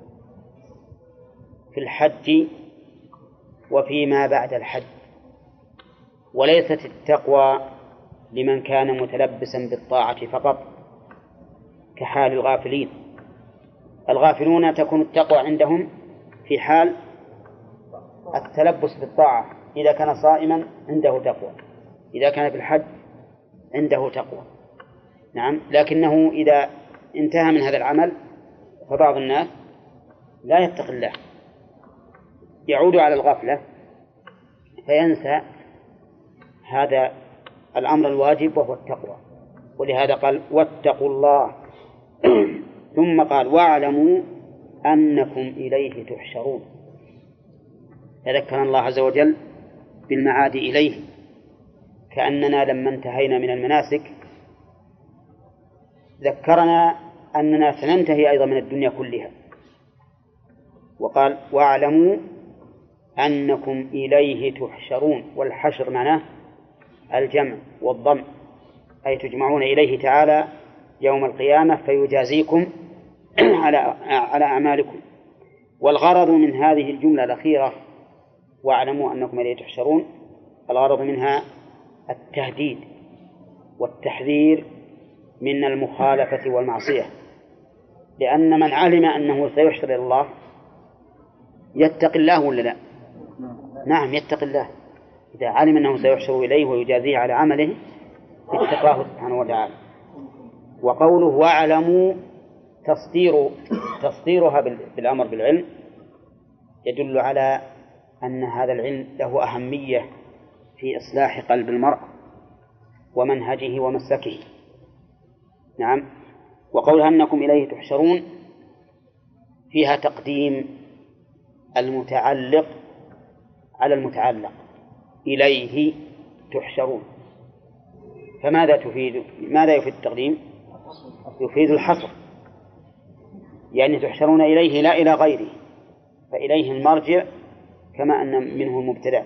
في الحج وفيما بعد الحج، وليست التقوى لمن كان متلبسا بالطاعة فقط كحال الغافلين. الغافلون تكون التقوى عندهم في حال التلبس بالطاعة، إذا كان صائما عنده تقوى، إذا كان في الحج عنده تقوى، نعم. لكنه إذا انتهى من هذا العمل فبعض الناس لا يتقي الله، يعود على الغفلة فينسى هذا الأمر الواجب وهو التقوى، ولهذا قال واتقوا الله. ثم قال واعلموا أنكم إليه تحشرون، فذكر الله عز وجل بالمعاد إليه، كأننا لما انتهينا من المناسك ذكرنا أننا سننتهي أيضا من الدنيا كلها، وقال واعلموا أنكم إليه تحشرون. والحشر معناه الجمع والضم، أي تجمعون إليه تعالى يوم القيامة فيجازيكم على أعمالكم. والغرض من هذه الجملة الأخيرة واعلموا أنكم إليه تحشرون، الغرض منها التهديد والتحذير من المخالفة والمعصية، لأن من علم أنه سيحشر إلى الله يتقي الله ولا لا؟ نعم يتقي الله، إذا علم أنه سيحشر إليه ويجازيه على عمله اتقاه سبحانه وتعالى. وقوله واعلموا تصديرها بالأمر بالعلم يدل على أن هذا العلم له أهمية في إصلاح قلب المرء ومنهجه ومسلكه، نعم. وقولها أنكم إليه تحشرون فيها تقديم المتعلق على المتعلق، إليه تحشرون. فماذا تفيد؟ ماذا يفيد التقديم؟ يفيد الحصر، يعني تحشرون إليه لا إلى غيره، فإليه المرجع كما أن منه المبتدأ.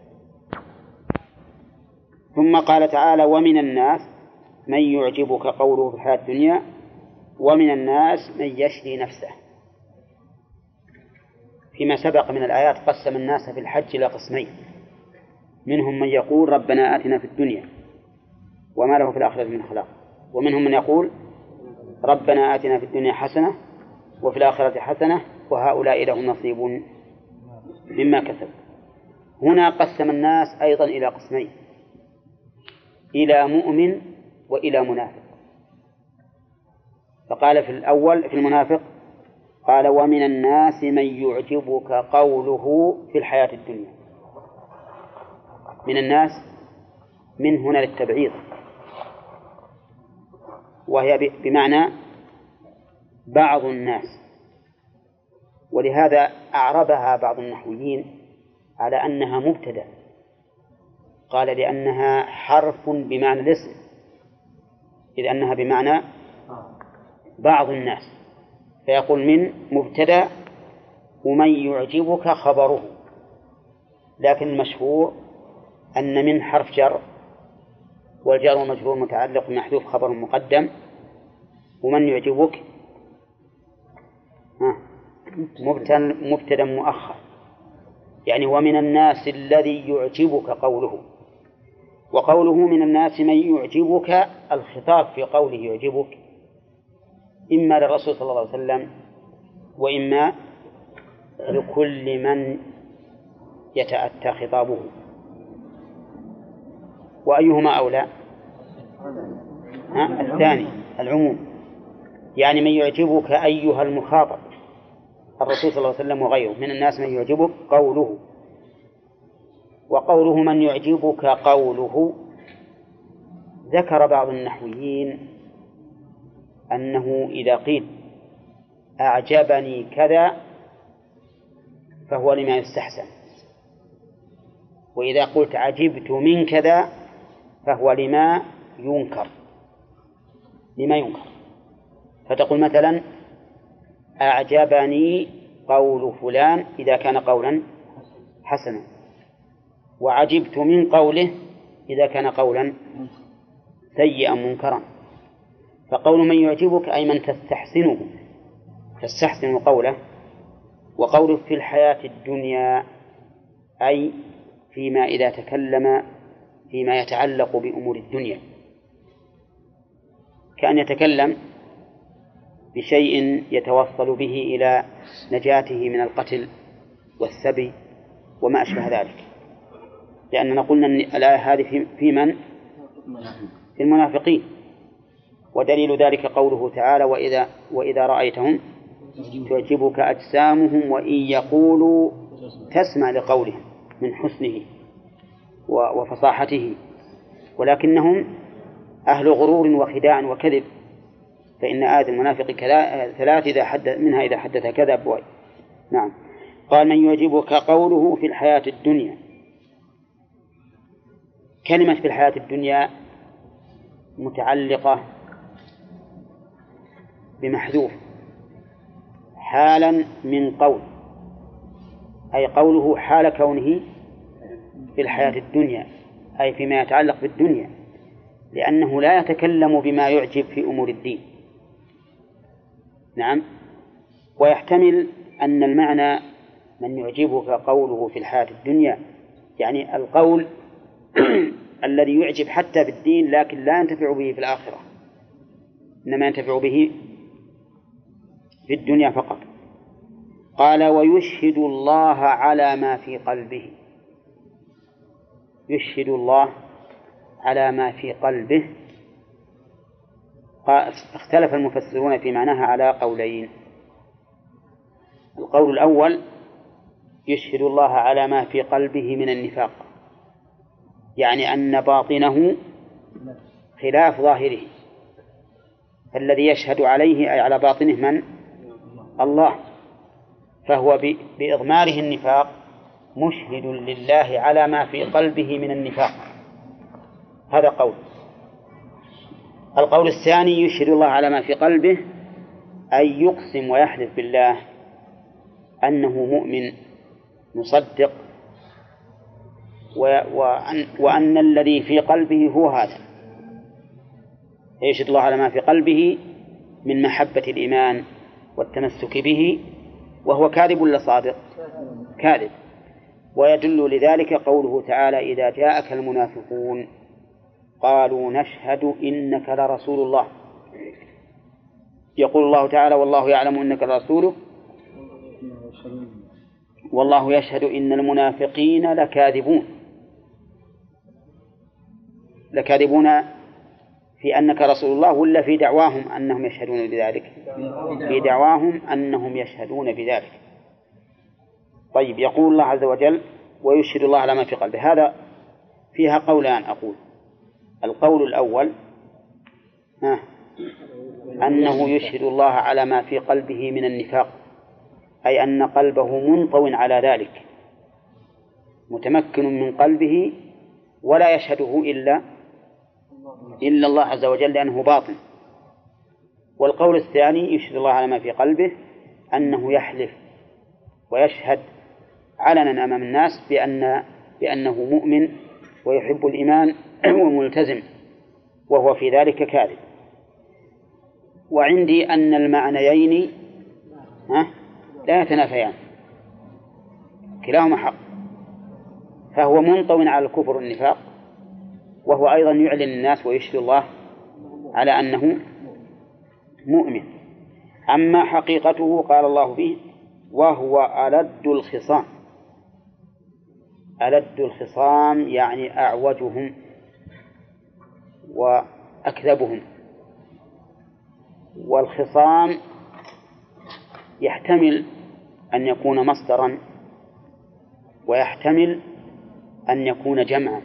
ثم قال تعالى ومن الناس من يعجبك قوله في الحياة الدنيا ومن الناس من يشري نفسه. فيما سبق من الآيات قسم الناس في الحج إلى قسمين، منهم من يقول ربنا آتنا في الدنيا وما له في الآخرة من خلاق، ومنهم من يقول ربنا آتنا في الدنيا حسنة وفي الآخرة حسنة وهؤلاء لهم نصيب مما كسب. هنا قسم الناس أيضا إلى قسمين، إلى مؤمن وإلى منافق. فقال في الأول في المنافق قال ومن الناس من يعجبك قوله في الحياة الدنيا. من الناس من هنا للتبعيض، وهي بمعنى بعض الناس، ولهذا أعربها بعض النحويين على أنها مبتدأ، قال لأنها حرف بمعنى الاسم، إذ أنها بمعنى بعض الناس، فيقول من مبتدأ ومن يعجبك خبره. لكن المشهور أن من حرف جر، والجر والمجرور متعلق بمحذوف خبر مقدم، ومن يعجبك مبتدأ مؤخر، يعني ومن الناس الذي يعجبك قوله. وقوله من الناس من يعجبك، الخطاب في قوله يعجبك إما للرسول صلى الله عليه وسلم وإما لكل من يتأتى خطابه. وأيهما أولى؟ الثاني، العموم، يعني من يعجبك أيها المخاطب الرسول صلى الله عليه وسلم وغيره، من الناس من يعجبك قوله. وقوله من يعجبك قوله، ذكر بعض النحويين أنه إذا قيل أعجبني كذا فهو لما يستحسن، وإذا قلت عجبت من كذا فهو لما ينكر. فتقول مثلا أعجبني قول فلان إذا كان قولا حسنا، وعجبت من قوله إذا كان قولا سيئا منكرا. فقول من يعجبك أي من تستحسن قوله. وقوله في الحياة الدنيا أي فيما إذا تكلم فيما يتعلق بأمور الدنيا، كأن يتكلم بشيء يتوصل به إلى نجاته من القتل والسبي وما أشبه ذلك، لأننا قلنا أن الآية هذه في من؟ في المنافقين. ودليل ذلك قوله تعالى وإذا رأيتهم تعجبك أجسامهم وإن يقولوا تسمع لقولهم من حسنه وفصاحته، ولكنهم أهل غرور وخداع وكذب، فإن آية المنافق ثلاث إذا حدث كذب. نعم. قال من يعجبك قوله في الحياة الدنيا. كلمة في الحياة الدنيا متعلقة بمحذوف حالا من قول، أي قوله حال كونه في الحياة الدنيا، أي فيما يتعلق بالدنيا، لأنه لا يتكلم بما يعجب في أمور الدين. نعم. ويحتمل أن المعنى من يعجبك قوله في الحياة الدنيا يعني القول الذي يعجب حتى بالدين لكن لا ينتفع به في الآخرة، إنما ينتفع به في الدنيا فقط. قال ويشهد الله على ما في قلبه. يشهد الله على ما في قلبه. اختلف المفسرون في معناها على قولين. القول الأول يشهد الله على ما في قلبه من النفاق، يعني أن باطنه خلاف ظاهره، فالذي يشهد عليه أي على باطنه من؟ الله، فهو بإضماره النفاق مشهد لله على ما في قلبه من النفاق. هذا قول. القول الثاني يشهد الله على ما في قلبه أي يقسم ويحلف بالله أنه مؤمن مصدق، وأن الذي في قلبه هو هذا. يشهد الله على ما في قلبه من محبة الإيمان والتمسك به، وهو كاذب ولا صادق؟ كاذب. ويدل لذلك قوله تعالى إذا جاءك المنافقون قالوا نشهد إنك لرسول الله. يقول الله تعالى والله يعلم إنك لرسوله والله يشهد إن المنافقين لكاذبون في أنك رسول الله، ولا في دعواهم أنهم يشهدون بذلك؟ في دعواهم أنهم يشهدون بذلك. طيب، يقول الله عز وجل ويشهد الله على ما في قلبه. هذا فيها قولان أقول. القول الأول أنه يشهد الله على ما في قلبه من النفاق، أي أن قلبه منطو على ذلك، متمكن من قلبه ولا يشهده إلا الله عز وجل لأنه باطن. والقول الثاني يشهد الله على ما في قلبه أنه يحلف ويشهد علنا أمام الناس بأنه مؤمن ويحب الإيمان وملتزم، وهو في ذلك كاذب. وعندي أن المعنيين لا يتنافيان، كلاهما حق، فهو منطو على الكفر والنفاق، وهو أيضا يعلن الناس ويشهد الله على أنه مؤمن. أما حقيقته قال الله فيه وهو ألد الخصام. ألد الخصام يعني أعوجهم وأكذبهم. والخصام يحتمل أن يكون مصدرا ويحتمل أن يكون جمعا.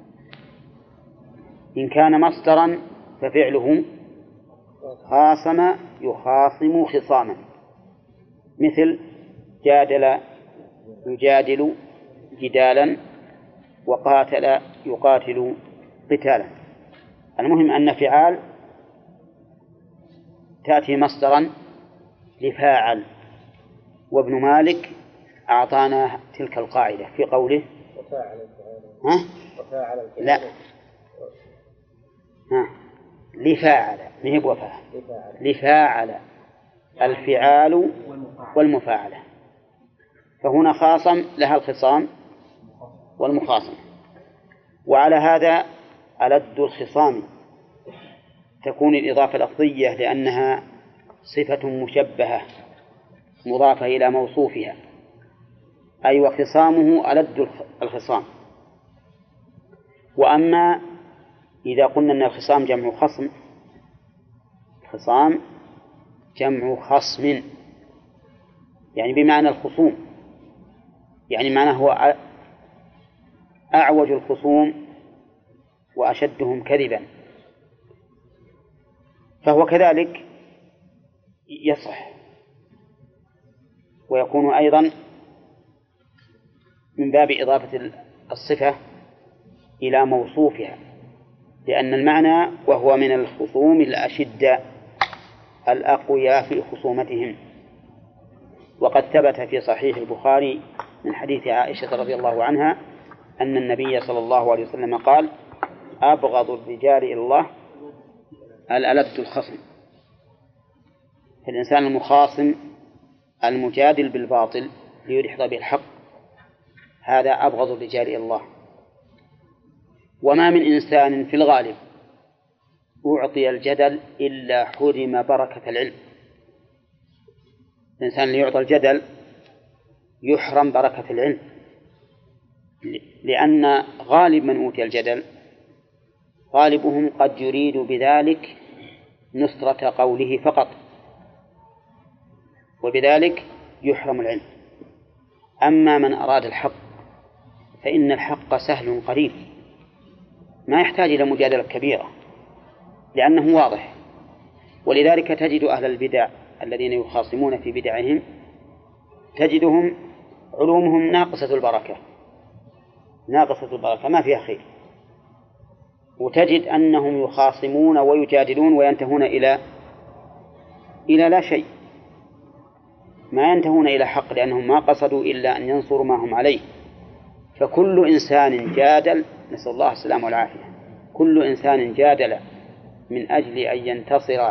إن كان مصدرا ففعله خاصم يخاصم خصاما، مثل جادل يجادل جدالا وقاتل يقاتل قتالا. المهم أن فعال تأتي مصدرا لفاعل، وابن مالك أعطانا تلك القاعدة في قوله لا لفاعل مهب وفاعل لفاعل الفعال والمفاعلة، فهنا خاصم لها الخصام والمخاصم. وعلى هذا ألد الخصام تكون الإضافة لفظية لأنها صفة مشبهة مضافة إلى موصوفها، أي وخصامه ألد الخصام. وأما إذا قلنا أن الخصام جمع خصم، خصام جمع خصم يعني بمعنى الخصوم، يعني معناه هو أعوج الخصوم وأشدهم كذبا، فهو كذلك يصح ويكون أيضا من باب إضافة الصفة إلى موصوفها، لأن المعنى وهو من الخصوم الأشداء الأقوياء في خصومتهم. وقد ثبت في صحيح البخاري من حديث عائشة رضي الله عنها أن النبي صلى الله عليه وسلم قال أبغض الرجال إلى الله الألد الخصم. الإنسان المخاصم المجادل بالباطل ليدحض بالحق هذا أبغض الرجال إلى الله. وما من إنسان في الغالب أعطي الجدل إلا حرم بركة العلم. الإنسان اللي يعطى الجدل يحرم بركة العلم، لأن غالب من أوتي الجدل غالبهم قد يريد بذلك نصرة قوله فقط، وبذلك يحرم العلم. أما من أراد الحق فإن الحق سهل قريب، ما يحتاج إلى مجادلة كبيرة لأنه واضح. ولذلك تجد أهل البدع الذين يخاصمون في بدعهم تجدهم علومهم ناقصة البركة ما فيها خير، وتجد أنهم يخاصمون ويجادلون وينتهون إلى لا شيء، ما ينتهون إلى حق لأنهم ما قصدوا إلا أن ينصروا ما هم عليه. فكل إنسان جادل، نسأل الله السلامة والعافية، كل إنسان جادل من أجل أن ينتصر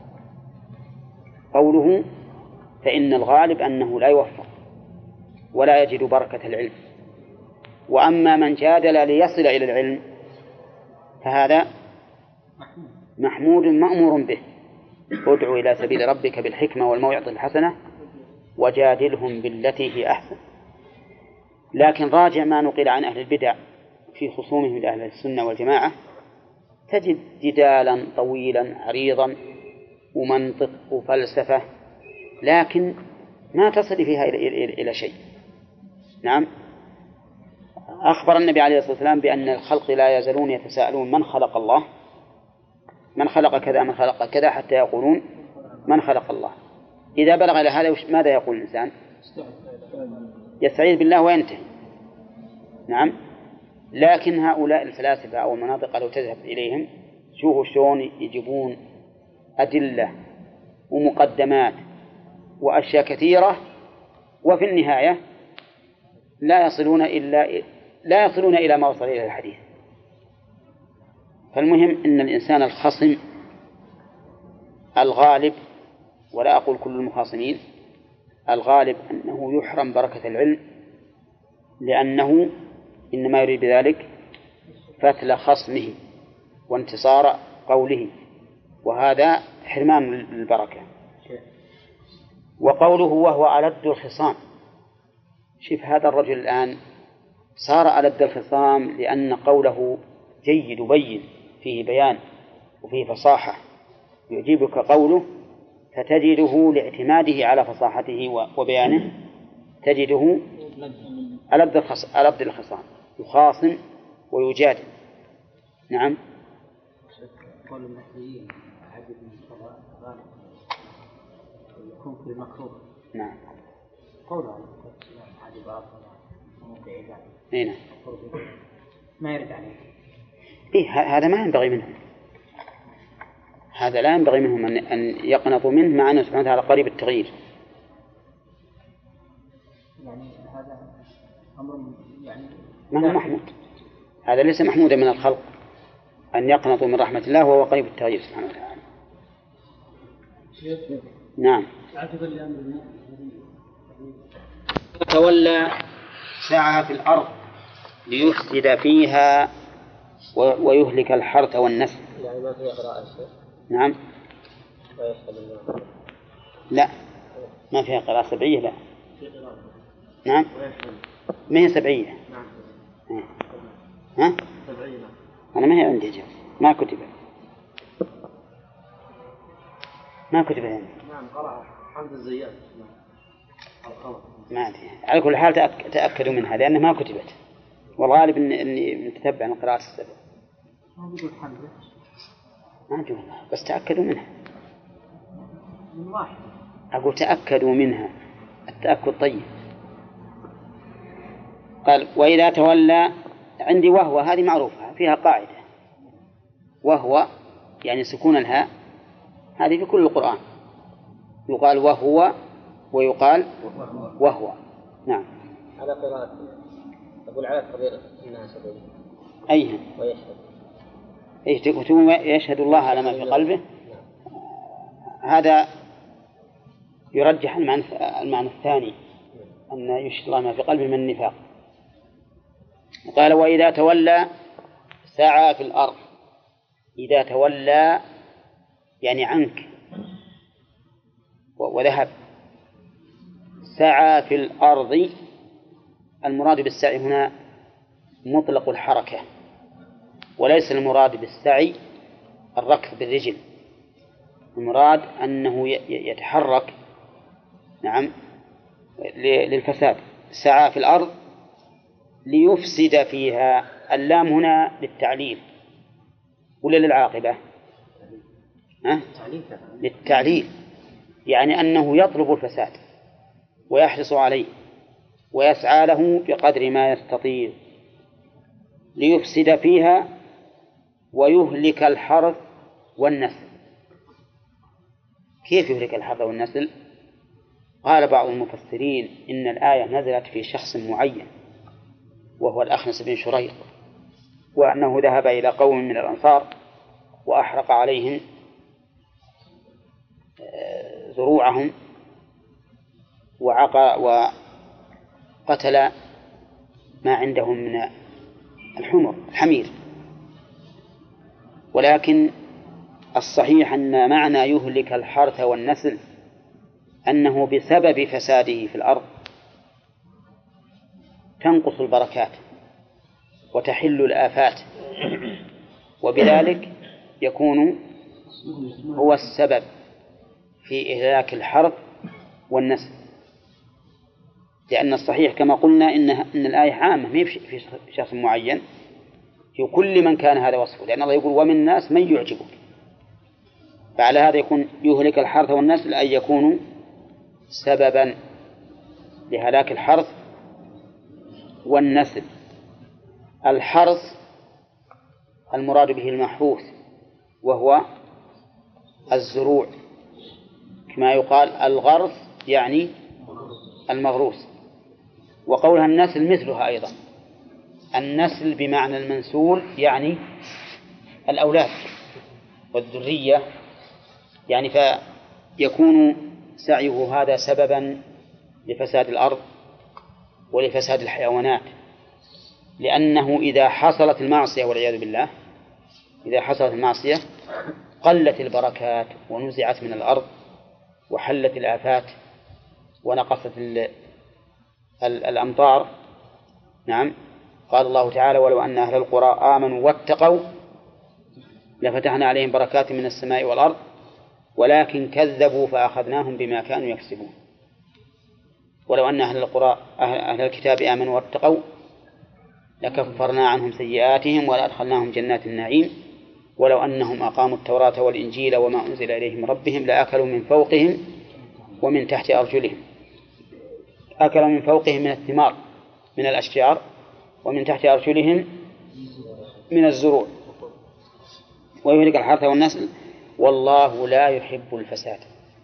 قوله فإن الغالب أنه لا يوفق ولا يجد بركة العلم. وأما من جادل ليصل إلى العلم فهذا محمود مأمور به. ادع إلى سبيل ربك بالحكمة والموعظة الحسنة وجادلهم بالتي هي أحسن. لكن راجع ما نقل عن أهل البدع في خصومهم لأهل السنة والجماعة تجد جدالا طويلا عريضا ومنطق وفلسفة، لكن ما تصل فيها إلى شيء. نعم، أخبر النبي عليه الصلاة والسلام بأن الخلق لا يزالون يتساءلون من خلق الله، من خلق كذا، من خلق كذا، حتى يقولون من خلق الله. إذا بلغ إلى هذا ماذا يقول الإنسان؟ يستعيذ بالله وينتهي. نعم. لكن هؤلاء الفلاسفة أو المناطق لو تذهب إليهم شوفوا شلون يجيبون أدلة ومقدمات وأشياء كثيرة، وفي النهاية لا يصلون إلى ما وصل إليه الحديث. فالمهم أن الإنسان الخصم الغالب، ولا أقول كل المخاصمين، الغالب أنه يحرم بركة العلم، لأنه إنما يريد بذلك فتل خصمه وانتصار قوله، وهذا حرمان للبركة. وقوله وهو ألد الخصام، شوف هذا الرجل الآن صار ألد الخصام لأن قوله جيد وبين، فيه بيان وفيه فصاحة، يعجبك قوله فتجده لاعتماده على فصاحته وبيانه تجده ألد الخصام، يخاصم ويجادل. نعم. قول النحويين عدد من القضاء غالب يكون في المكروه. نعم. قوله عدد باطل ومبعدات. نعم. ما يرد عليه. إيه هذا ما ينبغي منهم، هذا لا ينبغي منهم أن يقنطوا منه، مع أنه سبحانه وتعالى قريب التغيير. يعني هذا أمر يعني ما هو محمود، هذا ليس محمودا من الخلق أن يقنطوا من رحمة الله وهو قريب التغيير سبحانه وتعالى. نعم. تولى سعى في الأرض ليفسد فيها ويهلك الحرث والنسل. يعني ما فيها قراءة شيء. نعم. ويشهد الله. لا ما فيها قراءة سبعية، لا. نعم. ما هي سبعية. ها؟ أنا ما هي عندي جواب، ما كتبت عندي. نعم قرأ حمد الزيات. ما أدري، على كل حال تأكدوا منها لأنها ما كتبت، والغالب إني متتبع من قراءة السبع. ما بيقول حمد. ما أدري بس تأكدوا منها. من واحد. أقول تأكدوا منها، التأكد طيب. قال وإذا تولى، عندي وهو هذه معروفة فيها قاعدة، وهو يعني سكون الهاء، هذه في كل القرآن يقال وهو ويقال وهو. نعم. على قراءة أقول على تقدير إنها سبعية. أيها ويشهد. يشهد الله على ما في قلبه. هذا يرجح المعنى الثاني أن يشهد الله ما في قلبه من النفاق. قال وإذا تولى سعى في الأرض. إذا تولى يعني عنك وذهب. سعى في الأرض، المراد بالسعي هنا مطلق الحركة، وليس المراد بالسعي الركض بالرجل، المراد أنه يتحرك. نعم. للفساد. سعى في الأرض ليفسد فيها. اللام هنا للتعليل ولا للعاقبة؟ للتعليل، يعني أنه يطلب الفساد ويحرص عليه ويسعى له بقدر ما يستطيع ليفسد فيها ويهلك الحرث والنسل. كيف يهلك الحرث والنسل؟ قال بعض المفسرين إن الآية نزلت في شخص معين وهو الأخنس بن شريق، وأنه ذهب إلى قوم من الأنصار وأحرق عليهم زروعهم وقتل ما عندهم من الحمير. ولكن الصحيح أن معنى يهلك الحرث والنسل أنه بسبب فساده في الأرض تنقص البركات وتحل الآفات، وبذلك يكون هو السبب في إهلاك الحرث والنسل. لأن الصحيح كما قلنا إن الآية عامة ما في شخص معين، في كل من كان هذا وصفه، لأن الله يقول ومن الناس من يعجبك، فعلى هذا يكون يهلك الحرث والنسل أي يكون سببا لهلاك الحرث والنسل. الحرث المراد به المحروث وهو الزروع، كما يقال الغرث يعني المغروس. وقولها النسل مثلها أيضا، النسل بمعنى المنسول يعني الأولاد والذرية، يعني فيكون سعيه هذا سببا لفساد الأرض ولفساد الحيوانات، لأنه إذا حصلت المعصية والعياذ بالله، إذا حصلت المعصية قلت البركات ونزعت من الأرض وحلت الآفات ونقصت الأمطار. نعم، قال الله تعالى: ولو أن أهل القرى آمنوا واتقوا لفتحنا عليهم بركات من السماء والأرض ولكن كذبوا فأخذناهم بما كانوا يكسبون. ولو أن أهل القرى أهل الكتاب آمنوا واتقوا لكفرنا عنهم سيئاتهم ولأدخلناهم جنات النعيم ولو أنهم أقاموا التوراة والإنجيل وما أنزل إليهم من ربهم لأكلوا من فوقهم ومن تحت أرجلهم. أكلوا من فوقهم من الثمار من الأشجار ومن تحت أرجلهم من الزروع ويهلك الحرث والنسل والله لا يحب الفساد.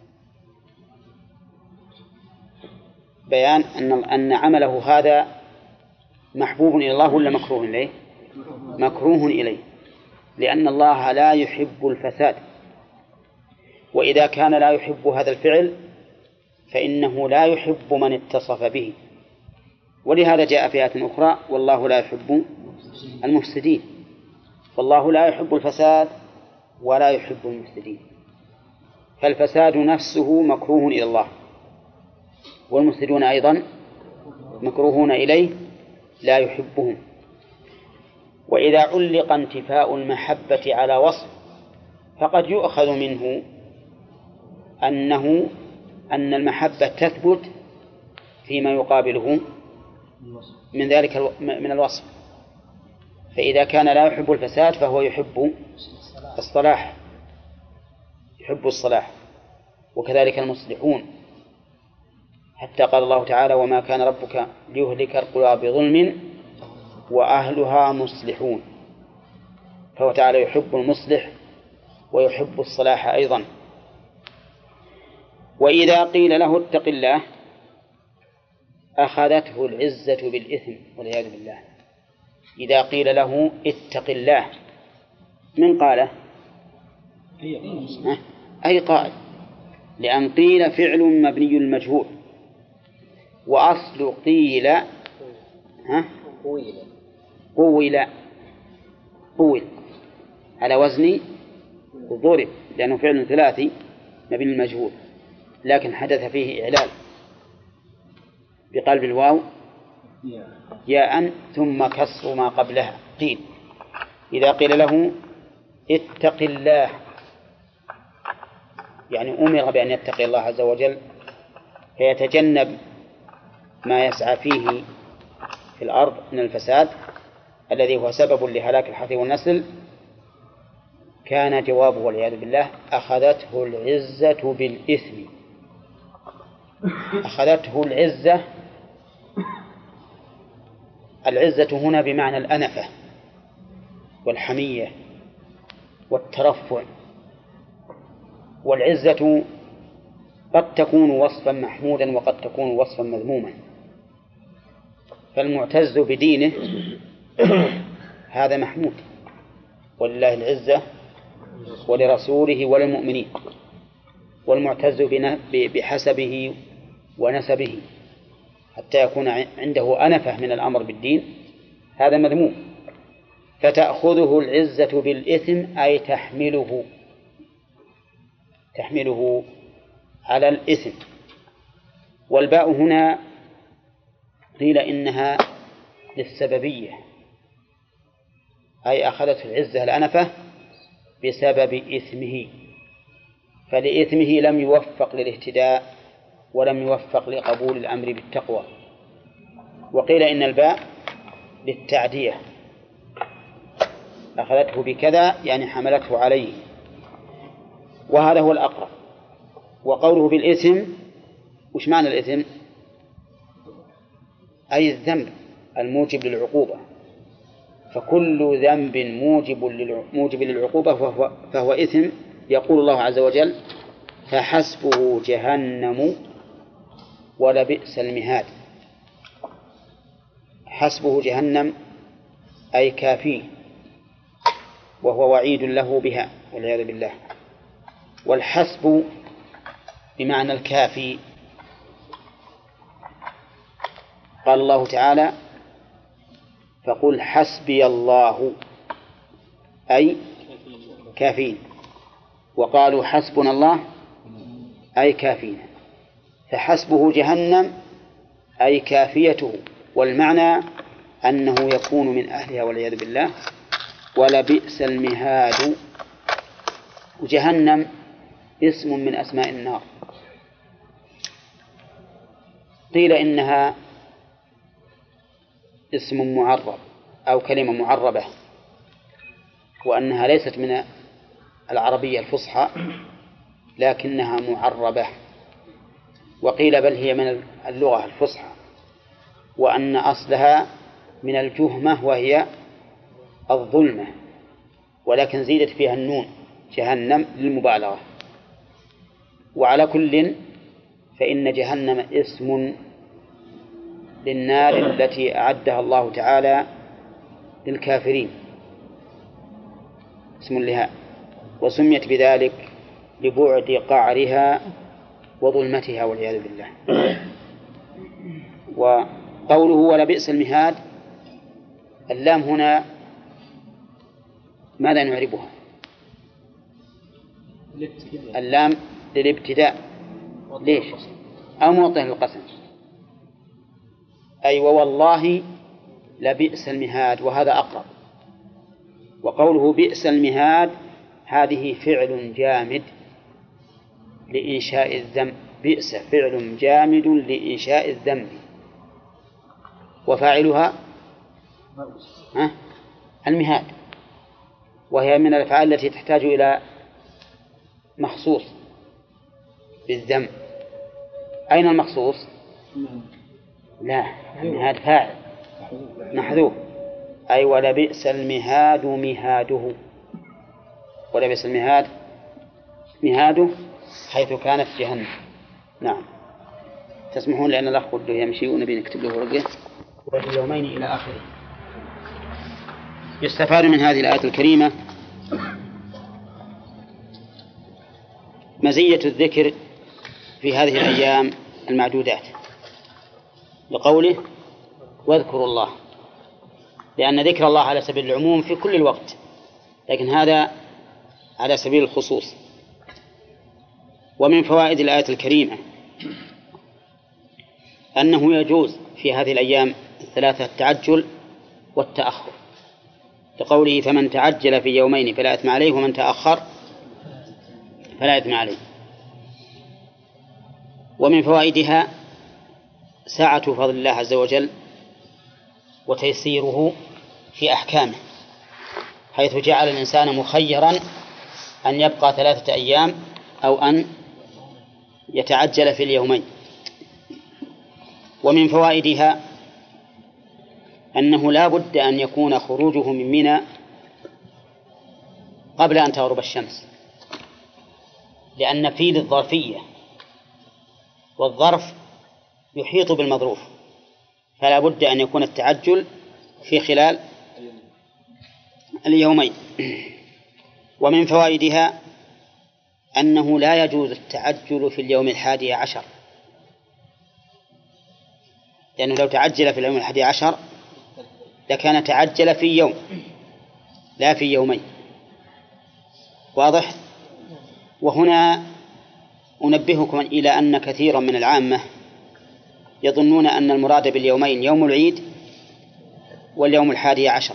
بيان أن عمله هذا محبوب إلى الله ولا مكروه إليه؟ مكروه إليه، لأن الله لا يحب الفساد، وإذا كان لا يحب هذا الفعل فإنه لا يحب من اتصف به. ولهذا جاء في آية أخرى: والله لا يحب المفسدين. والله لا يحب الفساد ولا يحب المفسدين، فالفساد نفسه مكروه إلى الله، والمفسدون أيضا مكروهون إليه لا يحبهم. وإذا علق انتفاء المحبة على وصف فقد يؤخذ منه أن المحبة تثبت فيما يقابله من ذلك من الوصف. فإذا كان لا يحب الفساد فهو يحب الصلاح، يحب الصلاح، وكذلك المصلحون، حتى قال الله تعالى: وما كان ربك ليهلك القرى بظلم وأهلها مصلحون. فهو تعالى يحب المصلح ويحب الصلاح أيضا. وإذا قيل له اتق الله أخذته العزة بالإثم والعياذ بالله. إذا قيل له اتق الله من قاله؟ أي قائل، لأن قيل فعل مبني المجهول، وأصل قيل قويل على وزن ضرب، لأنه فعل ثلاثي مبني المجهول، لكن حدث فيه إعلال بقلب الواو ياء ثم كسر ما قبلها قيل. إذا قيل له اتق الله يعني أمر بأن يتقي الله عز وجل فيتجنب ما يسعى فيه في الأرض من الفساد الذي هو سبب لهلاك الحرث والنسل، كان جوابه والعياذ بالله أخذته العزة بالإثم. أخذته العزة، العزة هنا بمعنى الأنفة والحمية والترفع. والعزة قد تكون وصفا محمودا وقد تكون وصفا مذموما، فالمعتز بدينه هذا محمود، ولله العزة ولرسوله وللمؤمنين، والمعتز بحسبه ونسبه حتى يكون عنده أنفة من الأمر بالدين هذا مذموم. فتأخذه العزة بالإثم أي تحمله على الإثم. والباء هنا قيل إنها للسببية، أي أخذته العزة الأنفة بسبب إثمه، فلإثمه لم يوفق للاهتداء ولم يوفق لقبول الأمر بالتقوى. وقيل إن الباء للتعدية، أخذته بكذا يعني حملته عليه، وهذا هو الأقرب. وقوله بالإثم، وش معنى الإثم؟ أي الذنب الموجب للعقوبة، فكل ذنب موجب للعقوبة فهو إثم. يقول الله عز وجل: فحسبه جهنم ولبئس المهاد. حسبه جهنم أي كافيه، وهو وعيد له بها والعياذ بالله. والحسب بمعنى الكافي. قال الله تعالى: فقل حسبي الله أي كافين. وقالوا حسبنا الله أي كافينا. فحسبه جهنم أي كافيته، والمعنى أنه يكون من أهلها والعياذ بالله. ولبئس المهاد. جهنم اسم من أسماء النار. قيل إنها اسم معرب أو كلمة معربة، وأنها ليست من العربية الفصحى لكنها معربة. وقيل بل هي من اللغة الفصحى، وأن أصلها من الجهمة وهي الظلمة، ولكن زيدت فيها النون جهنم للمبالغة. وعلى كل فإن جهنم اسم للنار التي أعدها الله تعالى للكافرين، اسم لها، وسميت بذلك لبعد قعرها وظلمتها والعياذ بالله. وقوله ولبئس المهاد، اللام هنا ماذا نعربها؟ اللام للابتداء. ليش؟ أو موطن للقسم. أي ووالله لبئس المهاد، وهذا أقرب. وقوله بئس المهاد هذه فعل جامد لإنشاء الذنب. بئس فعل جامد لإنشاء الذنب، وفاعلها المهاد، وهي من الأفعال التي تحتاج إلى مخصوص بالذنب. أين المخصوص؟ لا، المهاد فاعل محذوف. أي ولبئس المهاد مهاده. ولبئس المهاد مهاده حيث كانت جهنم. نعم. تسمحون لأن الأخ بده يمشي ونبي نكتب له ورقة. وفي اليومين إلى آخره. يستفاد من هذه الآية الكريمة مزية الذكر في هذه الأيام المعدودات، لقوله واذكروا الله، لأن ذكر الله على سبيل العموم في كل الوقت، لكن هذا على سبيل الخصوص. ومن فوائد الآية الكريمة أنه يجوز في هذه الأيام الثلاثة التعجل والتأخر، لقوله فمن تعجل في يومين فلا إثم عليه ومن تأخر فلا إثم عليه. ومن فوائدها سعة فضل الله عز وجل وتيسيره في أحكامه، حيث جعل الإنسان مخيرا أن يبقى 3 أيام أو أن يتعجل في اليومين. ومن فوائدها أنه لا بد أن يكون خروجه من منى قبل أن تغرب الشمس، لأن فيه الظرفية، والظرف يحيط بالمظروف، فلا بد أن يكون التعجل في خلال اليومين. ومن فوائدها أنه لا يجوز التعجل في اليوم 11، لأنه لو تعجل في اليوم 11 لكان تعجل في يوم لا في يومين. واضح؟ وهنا أنبهكم إلى أن كثيرا من العامة يظنون أن المراد باليومين يوم العيد واليوم 11،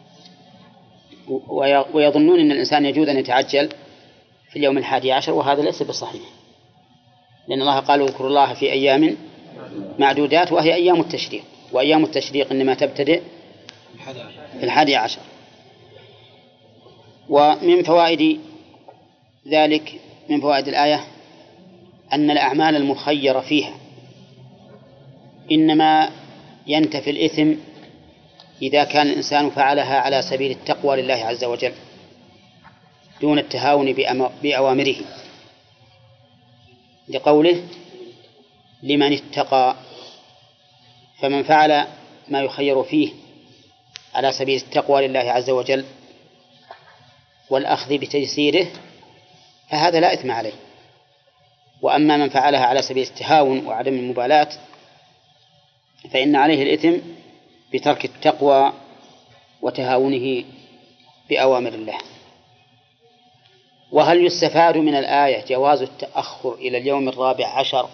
ويظنون أن الإنسان يجوز أن يتعجل في اليوم 11، وهذا ليس بصحيح، لأن الله قال اذكروا الله في أيام معدودات، وهي أيام التشريق، وأيام التشريق إنما تبتدئ في 11. ومن فوائد ذلك، من فوائد الآية، أن الأعمال المخيرة فيها إنما ينتفي الإثم إذا كان الإنسان فعلها على سبيل التقوى لله عز وجل دون التهاون بأوامره، لقوله لمن اتقى. فمن فعل ما يخير فيه على سبيل التقوى لله عز وجل والأخذ بتيسيره فهذا لا إثم عليه. وأما من فعلها على سبيل التهاون وعدم المبالاة فإن عليه الإثم بترك التقوى وتهاونه بأوامر الله. وهل يستفاد من الآية جواز التأخر إلى اليوم 14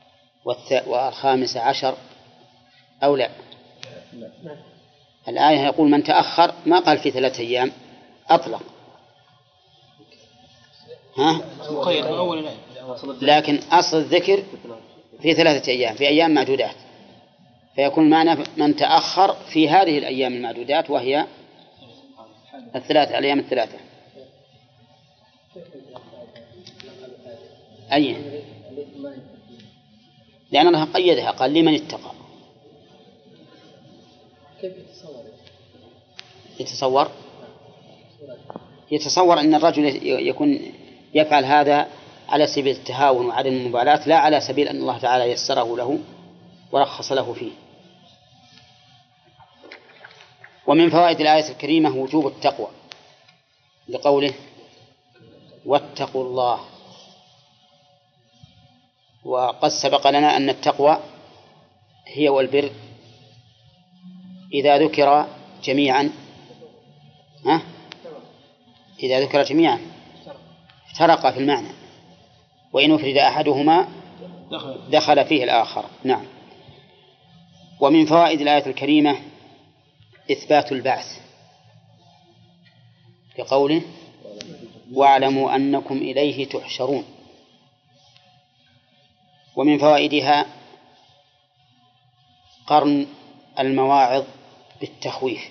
و15 أو لا؟ الآية يقول من تأخر، ما قال في 3 أيام، أطلق، لكن أصل الذكر في 3 أيام، في أيام معدودات، فيكون معنى من تأخر في هذه الأيام المعدودات وهي 3 الأيام 3. أي لأن الله قيدها، قال لمن اتقى. كيف يتصور أن الرجل يكون يفعل هذا على سبيل التهاون وعدم المبالاة، لا على سبيل أن الله تعالى يسره له ورخص له فيه. ومن فوائد الآية الكريمة وجوب التقوى لقوله واتقوا الله. وقد سبق لنا أن التقوى هي والبر إذا ذكر جميعا افترقا في المعنى، وإن أفرد أحدهما دخل فيه الآخر. نعم. ومن فوائد الآية الكريمة إثبات البعث لقوله واعلموا أنكم إليه تحشرون. ومن فوائدها قرن المواعظ بالتخويف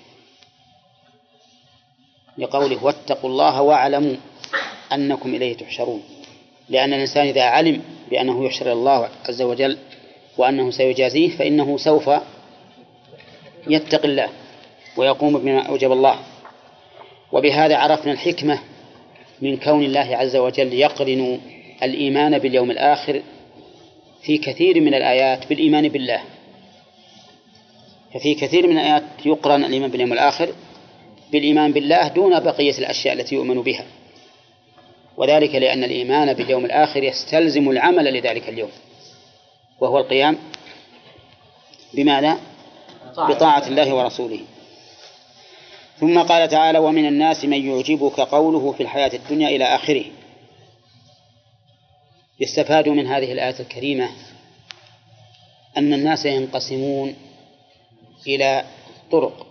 لقوله واتقوا الله واعلموا أنكم إليه تحشرون، لأن الإنسان إذا علم بأنه يحشر إلى الله عز وجل وأنه سيجازيه فإنه سوف يتقي الله ويقوم بما أوجب الله. وبهذا عرفنا الحكمة من كون الله عز وجل يقرن الإيمان باليوم الآخر في كثير من الآيات بالإيمان بالله. ففي كثير من الآيات يقرن الإيمان باليوم الآخر بالإيمان بالله دون بقية الأشياء التي يؤمن بها، وذلك لأن الإيمان باليوم الآخر يستلزم العمل لذلك اليوم، وهو القيام بماذا؟ بطاعة الله ورسوله. ثم قال تعالى ومن الناس من يعجبك قوله في الحياة الدنيا إلى آخره. يستفاد من هذه الآية الكريمة أن الناس ينقسمون إلى طرق،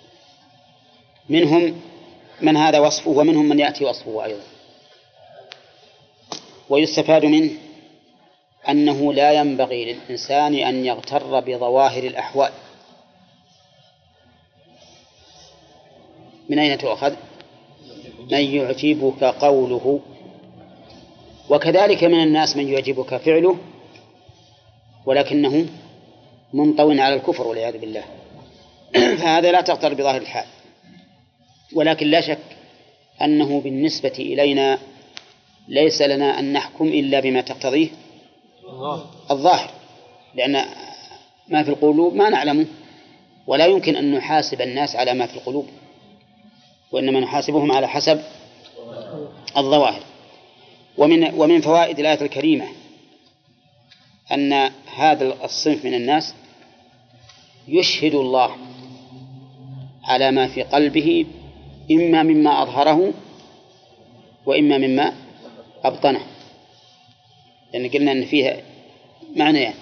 منهم من هذا وصفه ومنهم من يأتي وصفه أيضا. ويستفاد منه أنه لا ينبغي للإنسان أن يغتر بظواهر الأحوال. من أين تؤخذ؟ من يعجبك قوله. وكذلك من الناس من يعجبك فعله ولكنه منطو على الكفر والعياذ بالله، فهذا لا تغتر بظاهر الحال. ولكن لا شك أنه بالنسبة إلينا ليس لنا أن نحكم إلا بما تقتضيه الظاهر، لأن ما في القلوب ما نعلمه، ولا يمكن أن نحاسب الناس على ما في القلوب، وإنما نحاسبهم على حسب الظواهر. ومن فوائد الآية الكريمة أن هذا الصنف من الناس يشهد الله على ما في قلبه إما مما أظهره وإما مما أبطنه، لأن قلنا أن فيها معنيان: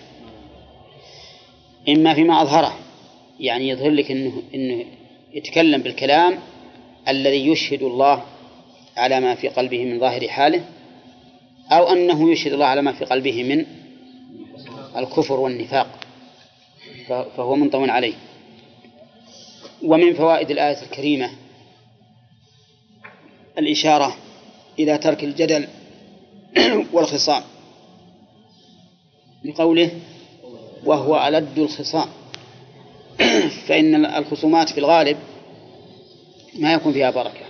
إما فيما أظهره يعني يظهر لك إنه يتكلم بالكلام الذي يشهد الله على ما في قلبه من ظاهر حاله، أو أنه يشهد الله على ما في قلبه من الكفر والنفاق فهو منطوي عليه. ومن فوائد الآية الكريمة الإشارة إلى ترك الجدل والخصام بقوله وهو ألد الخصام، فإن الخصومات في الغالب ما يكون فيها بركة،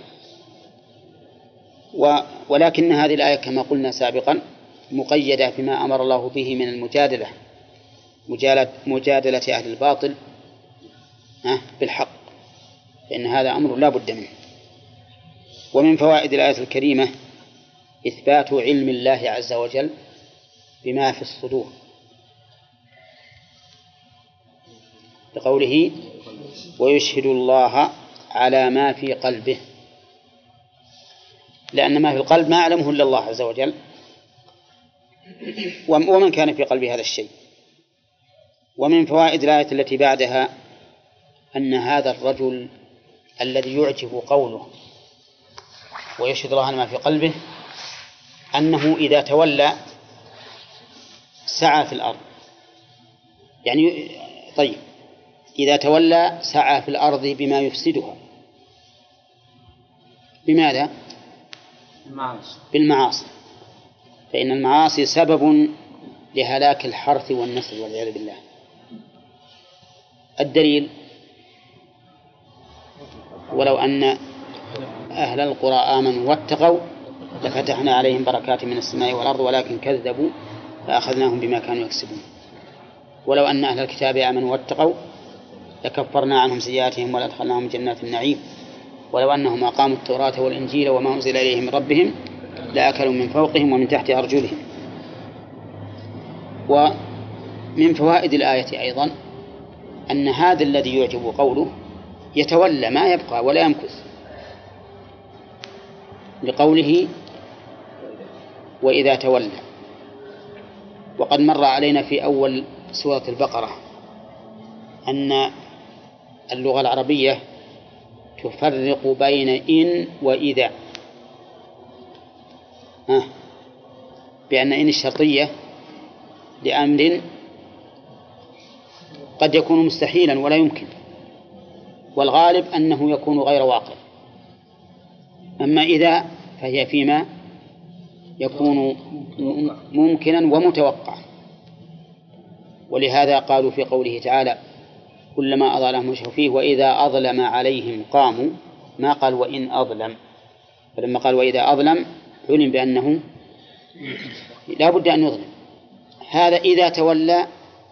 ولكن هذه الآية كما قلنا سابقا مقيدة بما أمر الله به من المجادلة، مجادلة أهل الباطل بالحق، فإن هذا أمر لا بد منه. ومن فوائد الآية الكريمة إثبات علم الله عز وجل بما في الصدور، بقوله ويشهد الله على ما في قلبه، لأن ما في القلب ما يعلمه إلا الله عز وجل ومن كان في قلبه هذا الشيء. ومن فوائد الآية التي بعدها أن هذا الرجل الذي يعجب قوله ويشهد الله على ما في قلبه أنه إذا تولى سعى في الأرض، يعني طيب إذا تولى سعى في الأرض بما يفسدها. بماذا؟ بالمعاصي، فإن المعاصي سبب لهلاك الحرث والنسل والعياذ بالله. الدليل ولو أن أهل القرى آمنوا واتقوا لفتحنا عليهم بركات من السماء والأرض ولكن كذبوا فأخذناهم بما كانوا يكسبون. ولو أن أهل الكتاب آمنوا واتقوا لكفرنا عنهم سيئاتهم ولأدخلناهم جنات النعيم. ولو أنهم أقاموا التوراة والإنجيل وما أنزل إليهم من ربهم لأكلوا من فوقهم ومن تحت أرجلهم. ومن فوائد الآية أيضا أن هذا الذي يعجب قوله يتولى ما يبقى ولا يمكث، لقوله وإذا تولى. وقد مر علينا في أول سورة البقرة أن اللغة العربية تفرق بين إن وإذا، بأن إن الشرطية لأمر قد يكون مستحيلا ولا يمكن، والغالب أنه يكون غير واقع. أما إذا فهي فيما يكون ممكنا ومتوقعا. ولهذا قالوا في قوله تعالى كلما أظلم مشوا فيه وإذا أظلم عليهم قاموا، ما قال وإن أظلم، فلما قال وإذا أظلم علم بأنه لا بد أن يظلم. هذا إذا تولى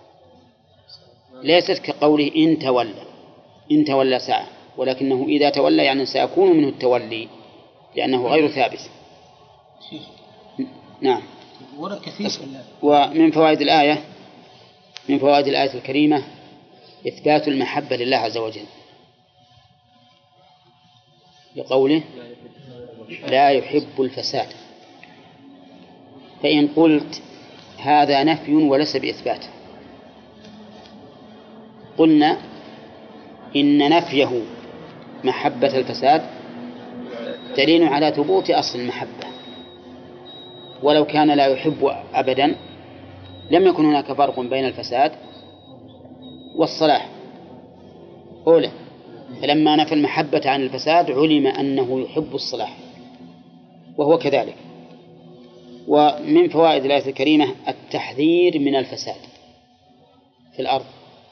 ليست كقوله إن تولى ساعة، ولكنه إذا تولى يعني سيكون منه التولي لأنه غير ثابت. نعم. ومن فوائد الآية الكريمة إثبات المحبة لله عز وجل، لقوله لا يحب الفساد. فإن قلت هذا نفي وليس بإثبات، قلنا إن نفيه محبة الفساد دليل على ثبوت أصل المحبة، ولو كان لا يحب أبدا لم يكن هناك فرق بين الفساد والصلاح. أولا فلما نفى المحبة عن الفساد علم أنه يحب الصلاح وهو كذلك. ومن فوائد الآية الكريمة التحذير من الفساد في الأرض،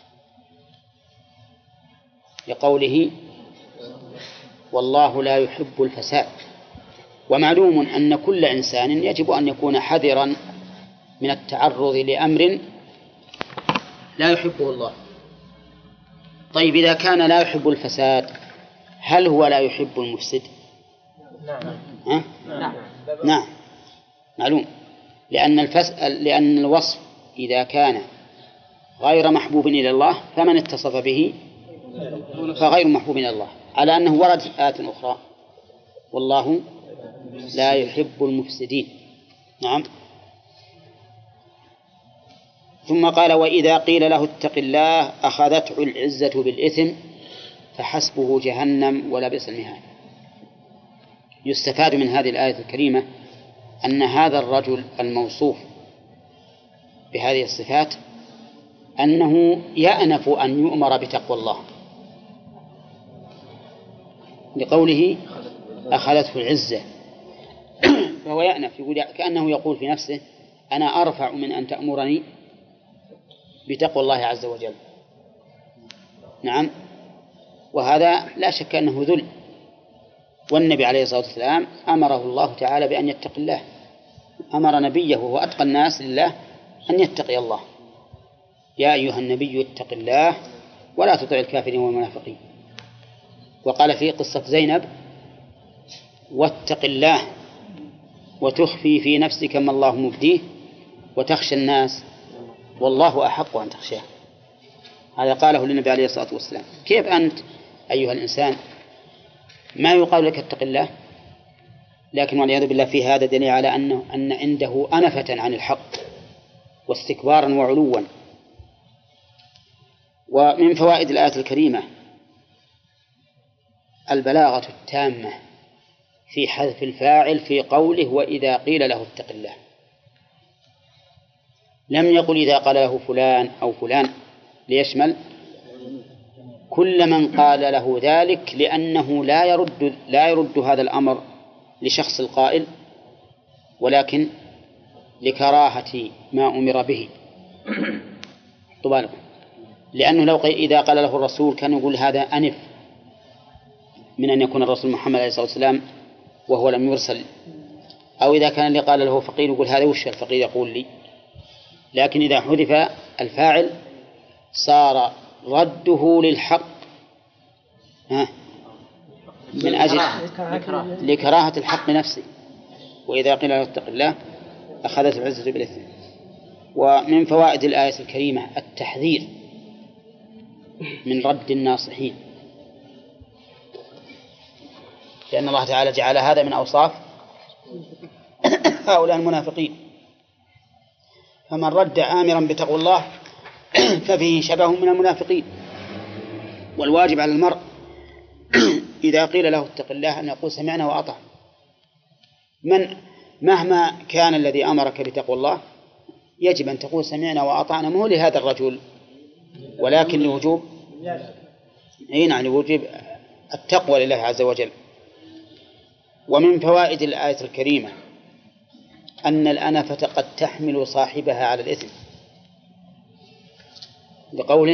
لقوله والله لا يحب الفساد. ومعلوم أن كل إنسان يجب أن يكون حذرا من التعرض لأمر لا يحبه الله. طيب إذا كان لا يحب الفساد هل هو لا يحب المفسد؟ نعم معلوم، لأن الوصف إذا كان غير محبوب إلى الله فمن اتصف به فغير محبوب إلى الله، على أنه ورد في آيات أخرى والله لا يحب المفسدين. نعم. ثم قال وإذا قيل له اتق الله أخذته العزة بالإثم فحسبه جهنم ولبئس المهاد. يستفاد من هذه الآية الكريمة أن هذا الرجل الموصوف بهذه الصفات أنه يأنف أن يؤمر بتقوى الله، لقوله أخذته العزة، فهو يأنف، يقول كأنه يقول في نفسه أنا أرفع من أن تأمرني بتقوى الله عز وجل. نعم، وهذا لا شك أنه ذل، والنبي عليه الصلاة والسلام أمره الله تعالى بأن يتقي الله، أمر نبيه وهو أتقى الناس لله أن يتقي الله: يا أيها النبي اتق الله ولا تطع الكافرين والمنافقين. وقال في قصة زينب: واتق الله وتخفي في نفسك ما الله مبديه وتخشى الناس والله أحق أن تخشاه. هذا قاله للنبي عليه الصلاة والسلام. كيف أنت أيها الإنسان ما يقال لك اتق الله، لكن والعياذ بالله في هذا دليل على أن عنده أنفة عن الحق واستكبارا وعلوا. ومن فوائد الآية الكريمة البلاغة التامة في حذف الفاعل في قوله: وإذا قيل له اتق الله. لم يقل إذا قال له فلان أو فلان، ليشمل كل من قال له ذلك، لأنه لا يرد هذا الأمر لشخص القائل، ولكن لكراهة ما أمر به. طبعا لأنه لو إذا قال له الرسول كان يقول هذا أنف من أن يكون الرسول محمد عليه الصلاة والسلام وهو لم يرسل، أو إذا كان اللي قال له فقير يقول هذا وش الفقير يقول لي. لكن إذا حذف الفاعل صار رده للحق من أجل لكراهة الحق نفسه. وإذا قيل له اتق الله أخذت العزة بالإثم. ومن فوائد الآية الكريمة التحذير من رد الناصحين، لأن الله تعالى جعل هذا من أوصاف هؤلاء المنافقين. فمن رد آمرا بتقوى الله ففيه شبه من المنافقين. والواجب على المرء إذا قيل له اتق الله أن يقول سمعنا وأطعنا. مهما كان الذي أمرك بتقوى الله يجب أن تقول سمعنا وأطعنا، مو لهذا الرجل ولكن لوجوب لوجوب التقوى لله عز وجل. ومن فوائد الآية الكريمة أن الأنفة قد تحمل صاحبها على الإثم، بقوله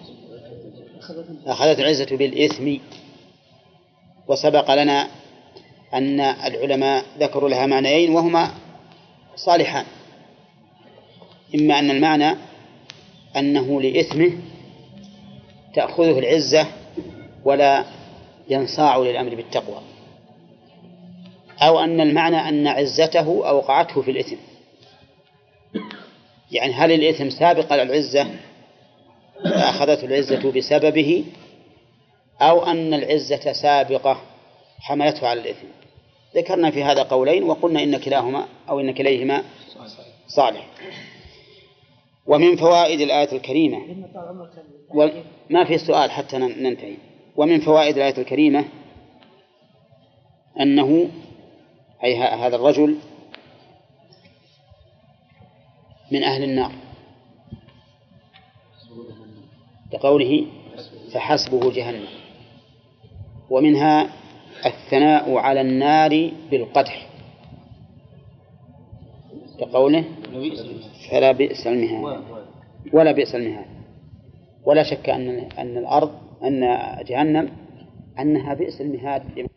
أخذت العزة بالإثم. وسبق لنا أن العلماء ذكروا لها معنيين وهما صالحان: إما أن المعنى أنه لإثمه تأخذه العزة ولا ينصاع للأمر بالتقوى، أو أن المعنى أن عزته أوقعته في الإثم. يعني هل الإثم سابق على العزة فأخذته العزة بسببه، أو أن العزة سابقة حملته على الإثم؟ ذكرنا في هذا قولين وقلنا إن كلاهما أو إن كليهما صالح. ومن فوائد الآية الكريمة ما في سؤال حتى ننتهي. ومن فوائد الآية الكريمة أنه أي هذا الرجل من أهل النار، بقوله فحسبه جهنم. ومنها الثناء على النار بالقدح، بقوله فلا بئس المهاد ولا بئس المهاد. ولا شك أن الأرض أن جهنم أنها بئس المهاد